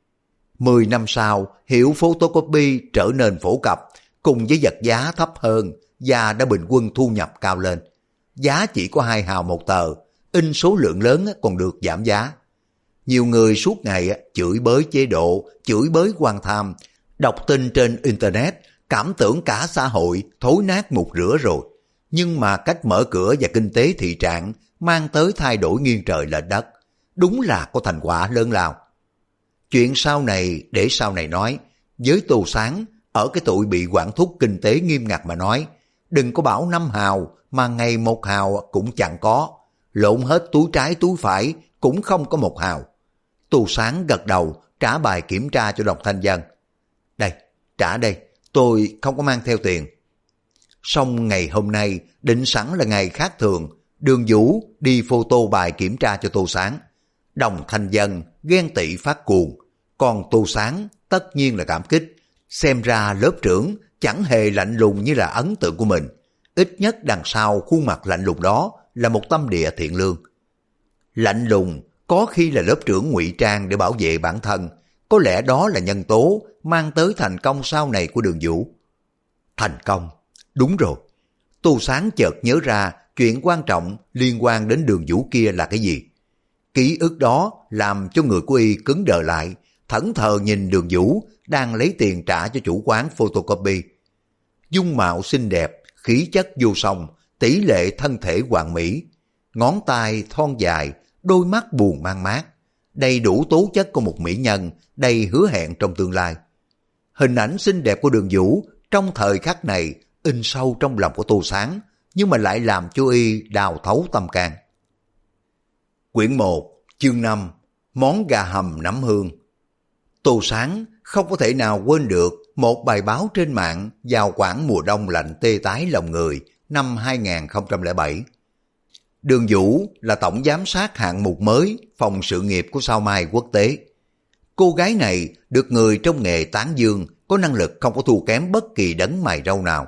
10 năm sau, hiệu photocopy trở nên phổ cập, cùng với vật giá thấp hơn và đã bình quân thu nhập cao lên. Giá chỉ có 2 hào một tờ, in số lượng lớn còn được giảm giá. Nhiều người suốt ngày chửi bới chế độ, chửi bới quan tham, đọc tin trên Internet, cảm tưởng cả xã hội thối nát mục rửa rồi. Nhưng mà cách mở cửa và kinh tế thị trạng mang tới thay đổi nghiêng trời lệch đất, đúng là có thành quả lớn lao. Chuyện sau này để sau này nói, với Tô Sáng, Ở cái tuổi bị quản thúc kinh tế nghiêm ngặt mà nói, đừng có bảo 5 hào mà ngày 1 hào cũng chẳng có, lộn hết túi trái túi phải cũng không có 1 hào. Tô Sáng gật đầu trả bài kiểm tra cho Đồng Thanh Vân. Đây, trả đây, tôi không có mang theo tiền. Xong ngày hôm nay định sẵn là ngày khác thường, Đường Vũ đi photo bài kiểm tra cho Tô Sáng. Đồng Thanh Vân ghen tị phát cuồng, còn Tô Sáng tất nhiên là cảm kích. Xem ra lớp trưởng chẳng hề lạnh lùng như là ấn tượng của mình. Ít nhất đằng sau khuôn mặt lạnh lùng đó là một tâm địa thiện lương. Lạnh lùng có khi là lớp trưởng ngụy trang để bảo vệ bản thân, có lẽ đó là nhân tố mang tới thành công sau này của Đường Vũ. Thành công? Đúng rồi. Tô Sáng chợt nhớ ra chuyện quan trọng liên quan đến Đường Vũ kia là cái gì. Ký ức đó làm cho người của y cứng đờ lại, thẫn thờ nhìn Đường Vũ đang lấy tiền trả cho chủ quán photocopy. Dung mạo xinh đẹp, khí chất vô song, tỷ lệ thân thể hoàn mỹ, ngón tay thon dài, đôi mắt buồn mang mát, đầy đủ tố chất của một mỹ nhân đầy hứa hẹn trong tương lai. Hình ảnh xinh đẹp của Đường Vũ trong thời khắc này in sâu trong lòng của Tô Sáng, nhưng mà lại làm cho y đào thấu tâm can. Quyển 1, chương 5, món gà hầm nấm hương. Tô Sáng không có thể nào quên được một bài báo trên mạng vào khoảng mùa đông lạnh tê tái lòng người năm 2007. Đường Vũ là tổng giám sát hạng mục mới phòng sự nghiệp của Sao Mai Quốc tế. Cô gái này được người trong nghề tán dương có năng lực không có thua kém bất kỳ đấng mày râu nào.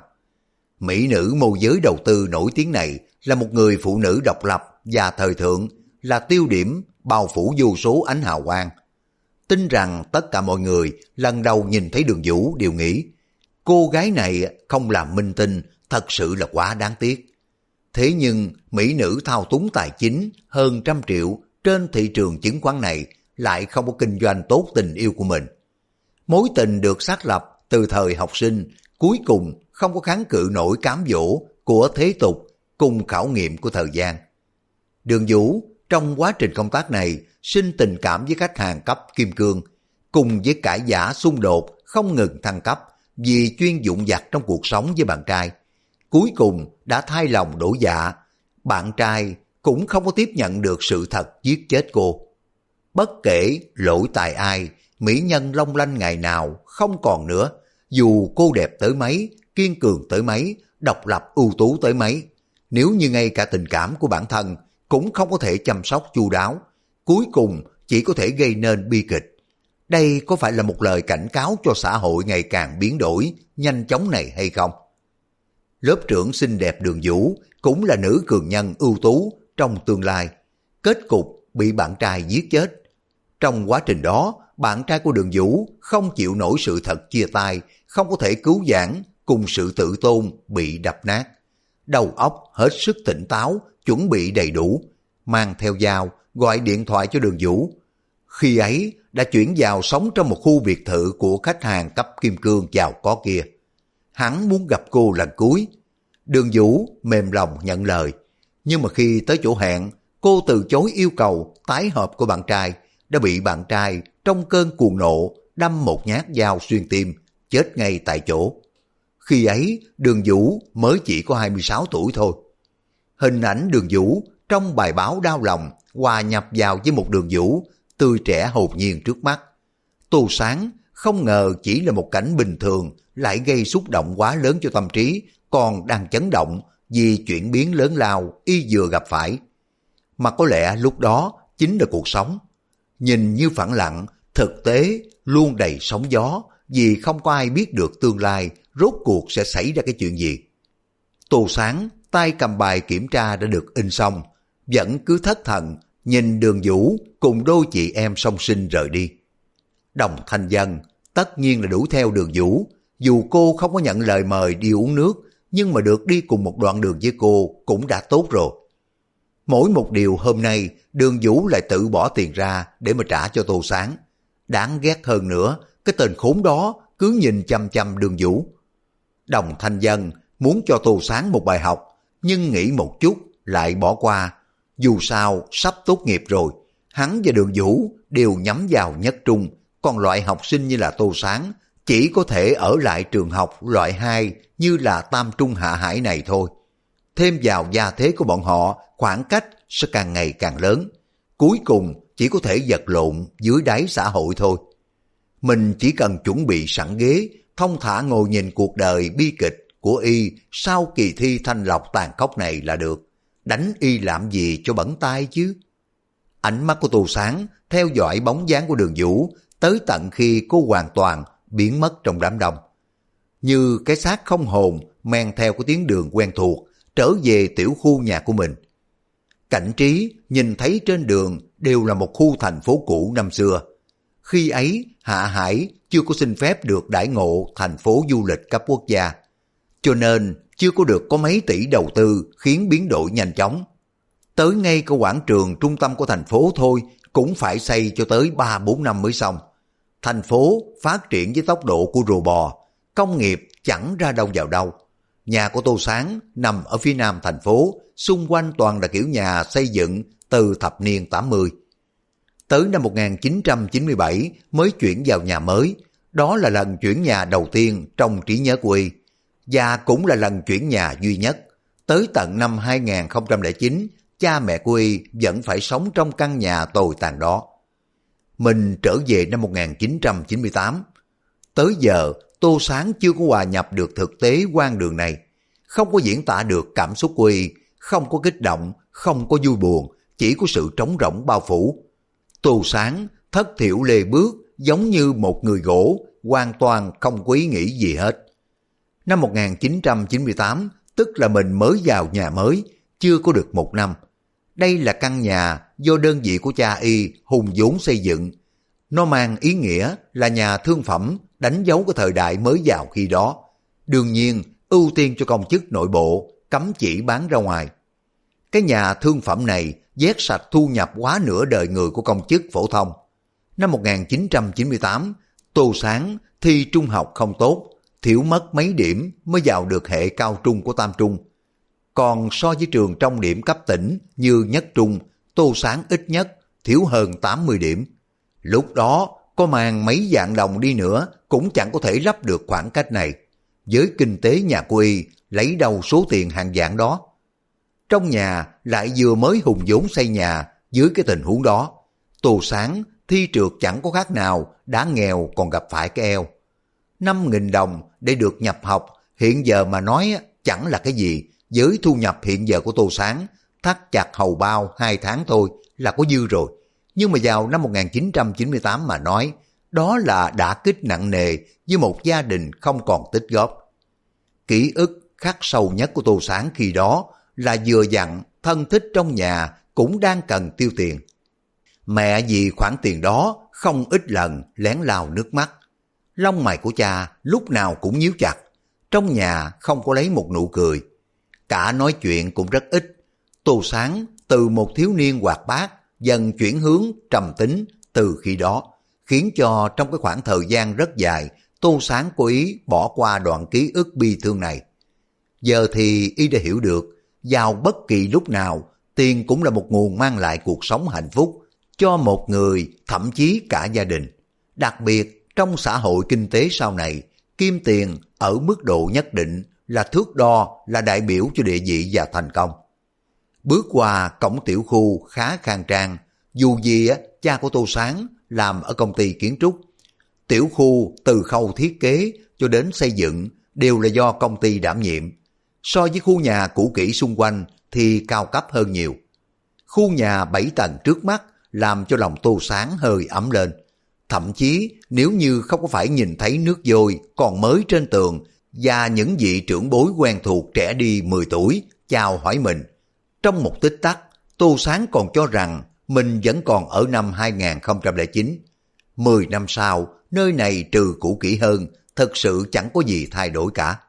Mỹ nữ môi giới đầu tư nổi tiếng này là một người phụ nữ độc lập và thời thượng, là tiêu điểm bao phủ vô số ánh hào quang. Tin rằng tất cả mọi người lần đầu nhìn thấy Đường Vũ đều nghĩ cô gái này không làm minh tinh thật sự là quá đáng tiếc. Thế nhưng mỹ nữ thao túng tài chính hơn 100 triệu trên thị trường chứng khoán này lại không có kinh doanh tốt tình yêu của mình. Mối tình được xác lập từ thời học sinh, cuối cùng không có kháng cự nổi cám dỗ của thế tục cùng khảo nghiệm của thời gian. Đường Vũ trong quá trình công tác này sinh tình cảm với khách hàng cấp kim cương, cùng với cãi vã xung đột không ngừng thăng cấp vì chuyên dụng vặt trong cuộc sống với bạn trai. Cuối cùng đã thay lòng đổi dạ, bạn trai cũng không có tiếp nhận được sự thật giết chết cô. Bất kể lỗi tại ai, mỹ nhân long lanh ngày nào không còn nữa, dù cô đẹp tới mấy, kiên cường tới mấy, độc lập ưu tú tới mấy, nếu như ngay cả tình cảm của bản thân cũng không có thể chăm sóc chu đáo, cuối cùng chỉ có thể gây nên bi kịch. Đây có phải là một lời cảnh cáo cho xã hội ngày càng biến đổi nhanh chóng này hay không? Lớp trưởng xinh đẹp Đường Vũ cũng là nữ cường nhân ưu tú trong tương lai, kết cục bị bạn trai giết chết. Trong quá trình đó, bạn trai của Đường Vũ không chịu nổi sự thật chia tay, không có thể cứu vãn, cùng sự tự tôn bị đập nát. Đầu óc hết sức tỉnh táo, chuẩn bị đầy đủ, mang theo dao gọi điện thoại cho Đường Vũ. Khi ấy đã chuyển vào sống trong một khu biệt thự của khách hàng cấp kim cương giàu có kia. Hắn muốn gặp cô lần cuối. Đường Vũ mềm lòng nhận lời, nhưng mà khi tới chỗ hẹn, cô từ chối yêu cầu tái hợp của bạn trai, đã bị bạn trai trong cơn cuồng nộ đâm một nhát dao xuyên tim, chết ngay tại chỗ. Khi ấy Đường Vũ mới chỉ có 26 tuổi thôi. Hình ảnh Đường Vũ trong bài báo đau lòng hòa nhập vào với một Đường Vũ tươi trẻ hồn nhiên trước mắt. Tô Sáng không ngờ chỉ là một cảnh bình thường lại gây xúc động quá lớn cho tâm trí, còn đang chấn động vì chuyển biến lớn lao y vừa gặp phải. Mà có lẽ lúc đó chính là cuộc sống. Nhìn như phẳng lặng, thực tế luôn đầy sóng gió, vì không có ai biết được tương lai rốt cuộc sẽ xảy ra cái chuyện gì. Tô Sáng tay cầm bài kiểm tra đã được in xong, vẫn cứ thất thần nhìn Đường Vũ cùng đôi chị em song sinh rời đi. Đồng Thanh Vân tất nhiên là đuổi theo Đường Vũ, dù cô không có nhận lời mời đi uống nước, nhưng mà được đi cùng một đoạn đường với cô cũng đã tốt rồi. Mỗi một điều hôm nay Đường Vũ lại tự bỏ tiền ra để mà trả cho Tô Sáng. Đáng ghét hơn nữa, cái tên khốn đó cứ nhìn chăm chăm Đường Vũ. Đồng Thanh Vân muốn cho Tô Sáng một bài học, nhưng nghĩ một chút lại bỏ qua. Dù sao sắp tốt nghiệp rồi, hắn và Đường Vũ đều nhắm vào nhất trung, còn loại học sinh như là Tô Sáng chỉ có thể ở lại trường học loại 2 như là Tam Trung Hạ Hải này thôi. Thêm vào gia thế của bọn họ, khoảng cách sẽ càng ngày càng lớn. Cuối cùng chỉ có thể vật lộn dưới đáy xã hội thôi. Mình chỉ cần chuẩn bị sẵn ghế, thông thả ngồi nhìn cuộc đời bi kịch của y sau kỳ thi thanh lọc tàn khốc này là được. Đánh y làm gì cho bẩn tay chứ? Ánh mắt của Tô Sáng theo dõi bóng dáng của Đường Vũ tới tận khi cô hoàn toàn biến mất trong đám đông. Như cái xác không hồn men theo cái tiếng đường quen thuộc trở về tiểu khu nhà của mình. Cảnh trí nhìn thấy trên đường đều là một khu thành phố cũ năm xưa. Khi ấy Hạ Hải chưa có xin phép được đãi ngộ thành phố du lịch cấp quốc gia, cho nên chưa có mấy tỷ đầu tư khiến biến đổi nhanh chóng. Tới ngay cái quảng trường trung tâm của thành phố thôi cũng phải xây cho tới 3-4 năm mới xong. Thành phố phát triển với tốc độ của rùa bò, công nghiệp chẳng ra đâu vào đâu. Nhà của Tô Sáng nằm ở phía nam thành phố, xung quanh toàn là kiểu nhà xây dựng từ thập niên 80. Tới năm 1997 mới chuyển vào nhà mới, đó là lần chuyển nhà đầu tiên trong trí nhớ của y, và cũng là lần chuyển nhà duy nhất. Tới tận năm 2009, cha mẹ của y vẫn phải sống trong căn nhà tồi tàn đó. Mình trở về năm 1998. Tới giờ, Tô Sáng chưa có hòa nhập được thực tế quan đường này. Không có diễn tả được cảm xúc của y, không có kích động, không có vui buồn, chỉ có sự trống rỗng bao phủ. Tô Sáng thất thiểu lê bước giống như một người gỗ, hoàn toàn không có ý nghĩ gì hết. Năm 1998, tức là mình mới vào nhà mới, chưa có được 1 năm. Đây là căn nhà do đơn vị của cha y hùng vốn xây dựng. Nó mang ý nghĩa là nhà thương phẩm đánh dấu cái thời đại mới vào khi đó. Đương nhiên, ưu tiên cho công chức nội bộ, cấm chỉ bán ra ngoài. Cái nhà thương phẩm này vét sạch thu nhập quá nửa đời người của công chức phổ thông. Năm 1998, Tô Sáng thi trung học không tốt, thiếu mất mấy điểm mới vào được hệ cao trung của Tam Trung. Còn so với trường trong điểm cấp tỉnh như Nhất Trung, Tô Sáng ít nhất thiếu hơn 80 điểm. Lúc đó có mang mấy vạn đồng đi nữa cũng chẳng có thể lấp được khoảng cách này. Với kinh tế nhà của y, lấy đâu số tiền hàng vạn đó. Trong nhà lại vừa mới hùng vốn xây nhà, dưới cái tình huống đó, Tô Sáng thi trượt chẳng có khác nào đã nghèo còn gặp phải cái eo. 5.000 đồng để được nhập học hiện giờ mà nói chẳng là cái gì. Với thu nhập hiện giờ của Tô Sáng, thắt chặt hầu bao 2 tháng thôi là có dư rồi. Nhưng mà vào năm 1998 mà nói, đó là đả kích nặng nề với một gia đình không còn tích góp. Ký ức khắc sâu nhất của Tô Sáng khi đó là vừa dặn thân thích trong nhà cũng đang cần tiêu tiền. Mẹ vì khoản tiền đó không ít lần lén lau nước mắt. Lông mày của cha lúc nào cũng nhíu chặt, trong nhà không có lấy một nụ cười. Cả nói chuyện cũng rất ít. Tô Sáng từ một thiếu niên hoạt bát dần chuyển hướng trầm tính từ khi đó, khiến cho trong cái khoảng thời gian rất dài Tô Sáng cố ý bỏ qua đoạn ký ức bi thương này. Giờ thì y đã hiểu được, vào bất kỳ lúc nào, tiền cũng là một nguồn mang lại cuộc sống hạnh phúc cho một người, thậm chí cả gia đình. Đặc biệt trong xã hội kinh tế sau này, kim tiền ở mức độ nhất định là thước đo, là đại biểu cho địa vị và thành công. Bước qua cổng tiểu khu khá khang trang, dù gì cha của Tô Sáng làm ở công ty kiến trúc. Tiểu khu từ khâu thiết kế cho đến xây dựng đều là do công ty đảm nhiệm. So với khu nhà cũ kỹ xung quanh thì cao cấp hơn nhiều. Khu nhà 7 tầng trước mắt làm cho lòng Tô Sáng hơi ấm lên. Thậm chí nếu như không có phải nhìn thấy nước vôi còn mới trên tường và những vị trưởng bối quen thuộc trẻ đi 10 tuổi chào hỏi mình, trong một tích tắc Tô Sáng còn cho rằng mình vẫn còn ở năm 2009. 10 năm sau, nơi này trừ cũ kỹ hơn, thật sự chẳng có gì thay đổi cả.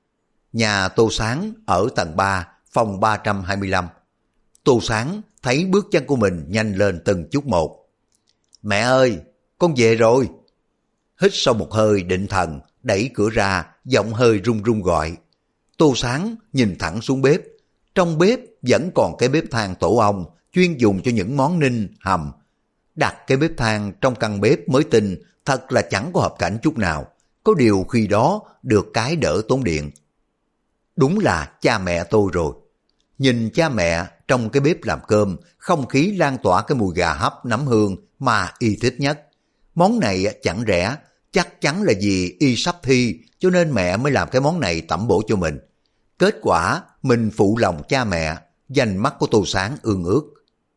Nhà Tô Sáng ở tầng 3, phòng 325. Tô Sáng thấy bước chân của mình nhanh lên từng chút một. Mẹ ơi, con về rồi. Hít sau một hơi định thần, đẩy cửa ra, giọng hơi run run gọi. Tô Sáng nhìn thẳng xuống bếp. Trong bếp vẫn còn cái bếp than tổ ong chuyên dùng cho những món ninh, hầm. Đặt cái bếp than trong căn bếp mới tinh thật là chẳng có hợp cảnh chút nào. có điều khi đó được cái đỡ tốn điện. Đúng là cha mẹ tôi rồi. Nhìn cha mẹ trong cái bếp làm cơm, không khí lan tỏa cái mùi gà hấp nấm hương mà y thích nhất. Món này chẳng rẻ, chắc chắn là vì y sắp thi cho nên mẹ mới làm cái món này tẩm bổ cho mình. Kết quả mình phụ lòng cha mẹ, dành mắt của Tô Sáng ương ước.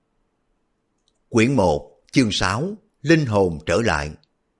Quyển 1, chương 6, Linh hồn trở lại.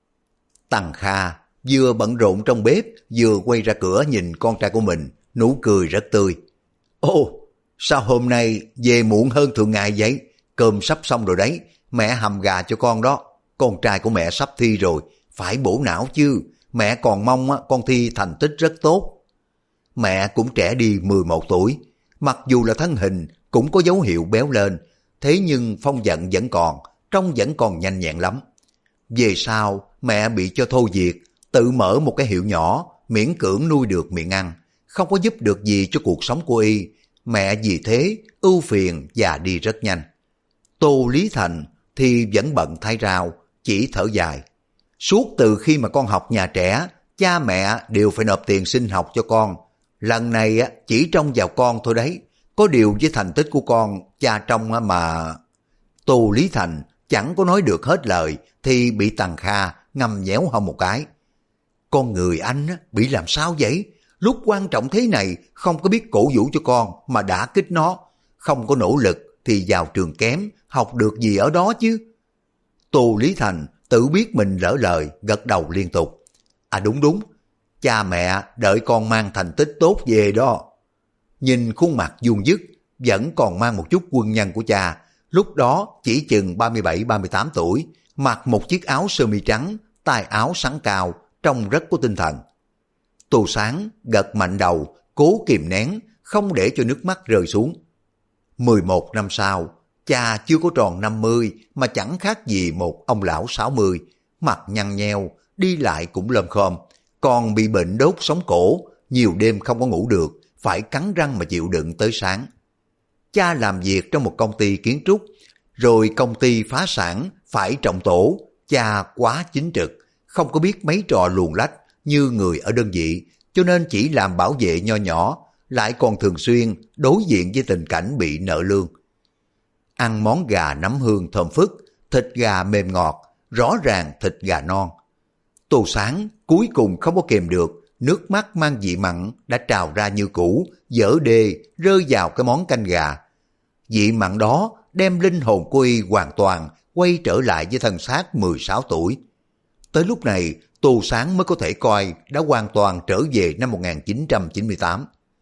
Tằng Kha vừa bận rộn trong bếp, vừa quay ra cửa nhìn con trai của mình, nụ cười rất tươi. Ô, sao hôm nay về muộn hơn thường ngày vậy? Cơm sắp xong rồi đấy, mẹ hầm gà cho con đó. Con trai của mẹ sắp thi rồi, phải bổ não chứ. Mẹ còn mong con thi thành tích rất tốt. Mẹ cũng trẻ đi 11 tuổi, mặc dù là thân hình cũng có dấu hiệu béo lên, thế nhưng phong vận vẫn còn, trông vẫn còn nhanh nhẹn lắm. Về sau, mẹ bị cho thôi việc, tự mở một cái hiệu nhỏ, miễn cưỡng nuôi được miệng ăn, không có giúp được gì cho cuộc sống của y. Mẹ vì thế ưu phiền và đi rất nhanh. Tô Lý Thành thì vẫn bận thay rau, chỉ thở dài. Suốt từ khi mà con học nhà trẻ, cha mẹ đều phải nộp tiền sinh học cho con. Lần này chỉ trông vào con thôi đấy. Có điều với thành tích của con, cha trông mà... Tô Lý Thành chẳng có nói được hết lời thì bị Tằng Kha ngầm nhéo hông một cái. Con người anh bị làm sao vậy? Lúc quan trọng thế này không có biết cổ vũ cho con mà đã kích nó. Không có nỗ lực thì vào trường kém, học được gì ở đó chứ. Tô Lý Thành tự biết mình lỡ lời, gật đầu liên tục. À đúng, cha mẹ đợi con mang thành tích tốt về đó. Nhìn khuôn mặt vuông vức, vẫn còn mang một chút quân nhân của cha, lúc đó chỉ chừng 37-38 tuổi, mặc một chiếc áo sơ mi trắng, tay áo sắn cao, trông rất có tinh thần. Tô Sáng gật mạnh đầu, cố kìm nén, không để cho nước mắt rơi xuống. 11 năm sau, cha chưa có tròn 50 mà chẳng khác gì một ông lão 60, mặt nhăn nheo, đi lại cũng lơm khom, còn bị bệnh đốt sống cổ, nhiều đêm không có ngủ được, phải cắn răng mà chịu đựng tới sáng. Cha làm việc trong một công ty kiến trúc, rồi công ty phá sản, phải trọng tổ, cha quá chính trực, không có biết mấy trò luồn lách như người ở đơn vị, cho nên chỉ làm bảo vệ nho nhỏ, lại còn thường xuyên đối diện với tình cảnh bị nợ lương. Ăn món gà nấm hương thơm phức, thịt gà mềm ngọt, rõ ràng thịt gà non. Tô Sáng cuối cùng không có kèm được, nước mắt mang vị mặn đã trào ra như cũ, dở đê rơi vào cái món canh gà. Vị mặn đó đem linh hồn của y hoàn toàn quay trở lại với thân xác 16 tuổi. Tới lúc này, Tô Sáng mới có thể coi đã hoàn toàn trở về năm 1998.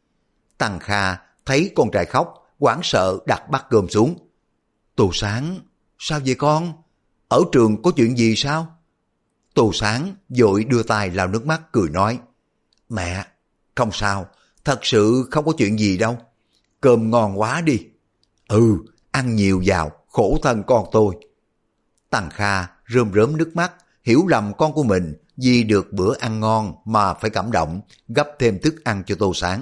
Tằng Kha thấy con trai khóc, hoảng sợ đặt bát cơm xuống. Tô Sáng, sao vậy con? Ở trường có chuyện gì sao? Tô Sáng vội đưa tay lau nước mắt cười nói. Mẹ, không sao, thật sự không có chuyện gì đâu. Cơm ngon quá đi. Ừ, ăn nhiều vào, khổ thân con tôi. Tằng Kha rơm rớm nước mắt, hiểu lầm con của mình vì được bữa ăn ngon mà phải cảm động, gấp thêm thức ăn cho Tô Sáng.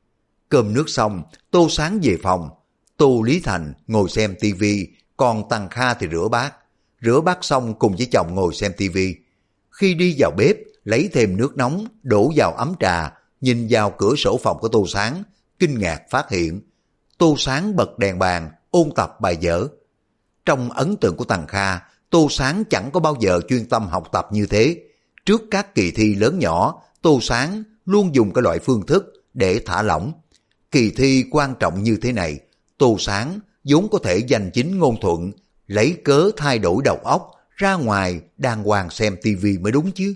Cơm nước xong, Tô Sáng về phòng. Tô Lý Thành ngồi xem tivi, còn Tằng Kha thì rửa bát. Rửa bát xong cùng với chồng ngồi xem tivi. Khi đi vào bếp, lấy thêm nước nóng, đổ vào ấm trà, nhìn vào cửa sổ phòng của Tô Sáng, kinh ngạc phát hiện. Tô Sáng bật đèn bàn, ôn tập bài vở. Trong ấn tượng của Tằng Kha, Tô Sáng chẳng có bao giờ chuyên tâm học tập như thế. Trước các kỳ thi lớn nhỏ, Tô Sáng luôn dùng cái loại phương thức để thả lỏng. Kỳ thi quan trọng như thế này, Tô Sáng vốn có thể giành chính ngôn thuận, lấy cớ thay đổi đầu óc, ra ngoài đàng hoàng xem tivi mới đúng chứ.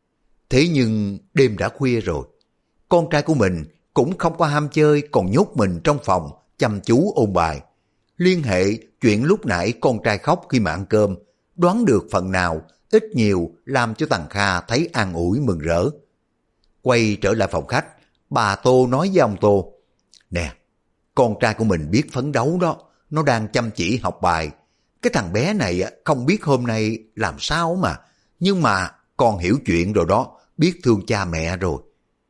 Thế nhưng đêm đã khuya rồi, con trai của mình cũng không có ham chơi, còn nhốt mình trong phòng chăm chú ôn bài. Liên hệ chuyện lúc nãy con trai khóc khi mà ăn cơm, đoán được phần nào, ít nhiều làm cho Tằng Kha thấy an ủi mừng rỡ. Quay trở lại phòng khách, bà Tô nói với ông Tô. Nè, con trai của mình biết phấn đấu đó, nó đang chăm chỉ học bài. Cái thằng bé này không biết hôm nay làm sao mà, nhưng mà con hiểu chuyện rồi đó, biết thương cha mẹ rồi.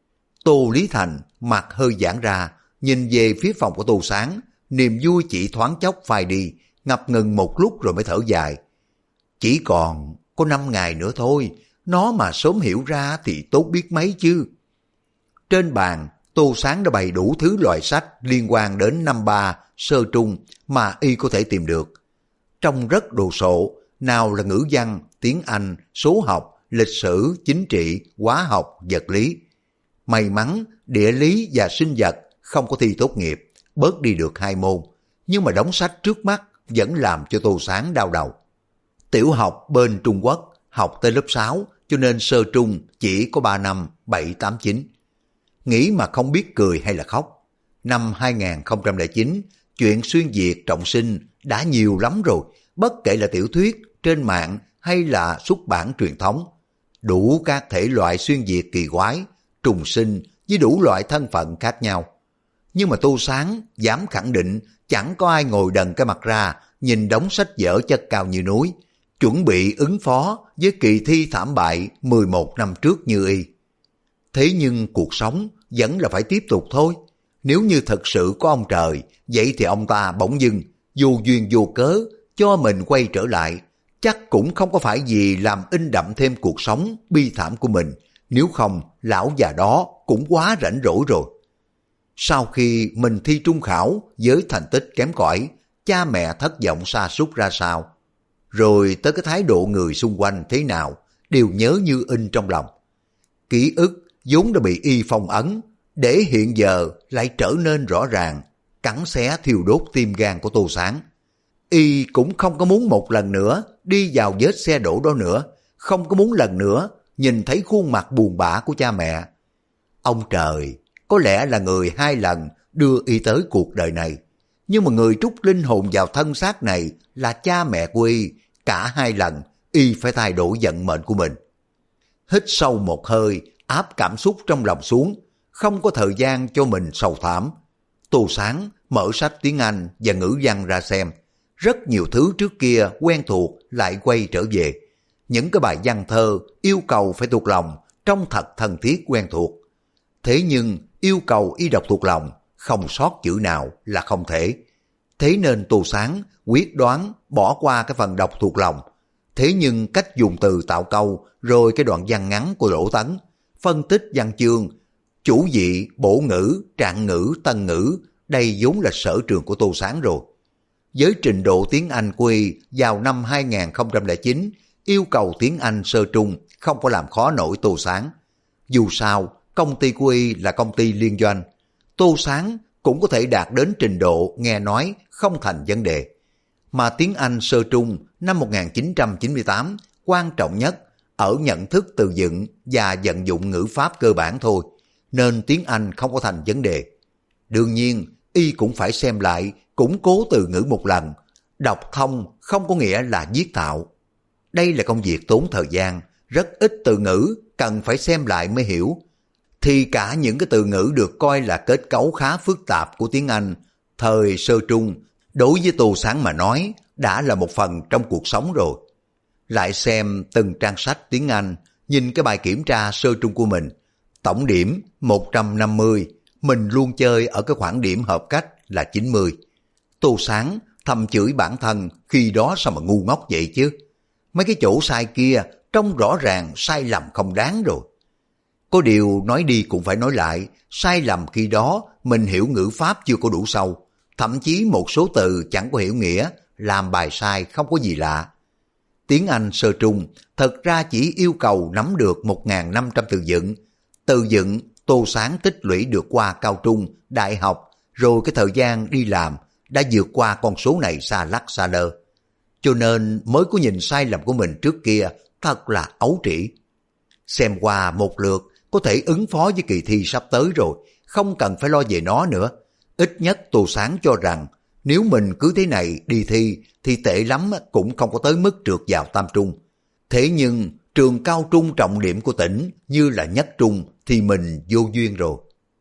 Tô Lý Thành mặt hơi giãn ra, nhìn về phía phòng của Tô Sáng, niềm vui chỉ thoáng chốc phai đi, ngập ngừng một lúc rồi mới thở dài. Chỉ còn có 5 ngày nữa thôi, Nó mà sớm hiểu ra thì tốt biết mấy chứ. Trên bàn, Tô Sáng đã bày đủ thứ loại sách liên quan đến năm ba, sơ trung mà y có thể tìm được. Trong rất đồ sộ, nào là ngữ văn, tiếng Anh, số học, lịch sử, chính trị, hóa học, vật lý. May mắn, địa lý và sinh vật không có thi tốt nghiệp, bớt đi được 2 môn. Nhưng mà đống sách trước mắt vẫn làm cho Tô Sáng đau đầu. Tiểu học bên Trung Quốc học tới lớp 6, cho nên sơ trung chỉ có 3 năm, 7, 8, 9. Nghĩ mà không biết cười hay là khóc. Năm 2009, chuyện xuyên Việt trọng sinh đã nhiều lắm rồi, bất kể là tiểu thuyết, trên mạng hay là xuất bản truyền thống. Đủ các thể loại xuyên Việt kỳ quái, trùng sinh với đủ loại thân phận khác nhau. Nhưng mà Tô Sáng dám khẳng định chẳng có ai ngồi đần cái mặt ra nhìn đống sách vở chất cao như núi, chuẩn bị ứng phó với kỳ thi thảm bại 11 năm trước như y. Thế nhưng cuộc sống vẫn là phải tiếp tục thôi. Nếu như thật sự có ông trời, vậy thì ông ta bỗng dưng, vô duyên vô cớ, cho mình quay trở lại, chắc cũng không có phải vì làm in đậm thêm cuộc sống bi thảm của mình, nếu không lão già đó cũng quá rảnh rỗi rồi. Sau khi mình thi trung khảo với thành tích kém cỏi, cha mẹ thất vọng sa sút ra sao, rồi tới cái thái độ người xung quanh thế nào, đều nhớ như in trong lòng. Ký ức vốn đã bị y phong ấn, để hiện giờ lại trở nên rõ ràng, cắn xé thiêu đốt tim gan của Tô Sáng. Y cũng không có muốn một lần nữa đi vào vết xe đổ đó nữa, không có muốn lần nữa nhìn thấy khuôn mặt buồn bã của cha mẹ. Ông trời có lẽ là người 2 lần đưa y tới cuộc đời này, nhưng mà người trút linh hồn vào thân xác này là cha mẹ của y, cả 2 lần y phải thay đổi vận mệnh của mình. Hít sâu một hơi, áp cảm xúc trong lòng xuống, không có thời gian cho mình sầu thảm. Tô Sáng mở sách tiếng Anh và ngữ văn ra xem. Rất nhiều thứ trước kia quen thuộc lại quay trở về. Những cái bài văn thơ yêu cầu phải thuộc lòng, trông thật thân thiết quen thuộc. Thế nhưng yêu cầu y đọc thuộc lòng, không sót chữ nào là không thể. Thế nên Tô Sáng quyết đoán bỏ qua cái phần đọc thuộc lòng. Thế nhưng cách dùng từ tạo câu, rồi cái đoạn văn ngắn của Đỗ Tấn, phân tích văn chương, chủ vị, bổ ngữ, trạng ngữ, tân ngữ, đây vốn là sở trường của Tô Sáng rồi. Với trình độ tiếng Anh của y vào năm 2009, yêu cầu tiếng Anh sơ trung không có làm khó nổi Tô Sáng. Dù sao, công ty của y là công ty liên doanh, Tô Sáng cũng có thể đạt đến trình độ nghe nói không thành vấn đề. Mà tiếng Anh sơ trung năm 1998 quan trọng nhất ở nhận thức từ vựng và vận dụng ngữ pháp cơ bản thôi, nên tiếng Anh không có thành vấn đề. Đương nhiên, y cũng phải xem lại, củng cố từ ngữ một lần. Đọc thông không có nghĩa là viết tạo. Đây là công việc tốn thời gian, rất ít từ ngữ cần phải xem lại mới hiểu. Thì cả những cái từ ngữ được coi là kết cấu khá phức tạp của tiếng Anh, thời sơ trung, đối với Tô Sáng mà nói, đã là một phần trong cuộc sống rồi. Lại xem từng trang sách tiếng Anh, nhìn cái bài kiểm tra sơ trung của mình, tổng điểm 150, mình luôn chơi ở cái khoảng điểm hợp cách là 90. Tô Sáng thầm chửi bản thân khi đó sao mà ngu ngốc vậy chứ. Mấy cái chỗ sai kia trông rõ ràng sai lầm không đáng rồi. Có điều nói đi cũng phải nói lại, sai lầm khi đó mình hiểu ngữ pháp chưa có đủ sâu, thậm chí một số từ chẳng có hiểu nghĩa, làm bài sai không có gì lạ. Tiếng Anh sơ trung thật ra chỉ yêu cầu nắm được 1.500 từ vựng. Từ vựng Tô Sáng tích lũy được qua cao trung, đại học, rồi cái thời gian đi làm đã vượt qua con số này xa lắc xa lơ. Cho nên mới có nhìn sai lầm của mình trước kia thật là ấu trĩ. Xem qua một lượt có thể ứng phó với kỳ thi sắp tới rồi, không cần phải lo về nó nữa. Ít nhất Tô Sáng cho rằng nếu mình cứ thế này đi thi thì tệ lắm cũng không có tới mức trượt vào tam trung. Thế nhưng trường cao trung trọng điểm của tỉnh như là nhất trung thì mình vô duyên rồi.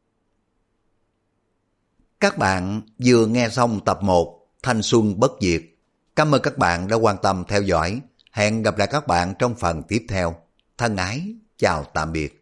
Các bạn vừa nghe xong tập 1 Thanh Xuân Bất Diệt. Cảm ơn các bạn đã quan tâm theo dõi. Hẹn gặp lại các bạn trong phần tiếp theo. Thân ái, chào tạm biệt.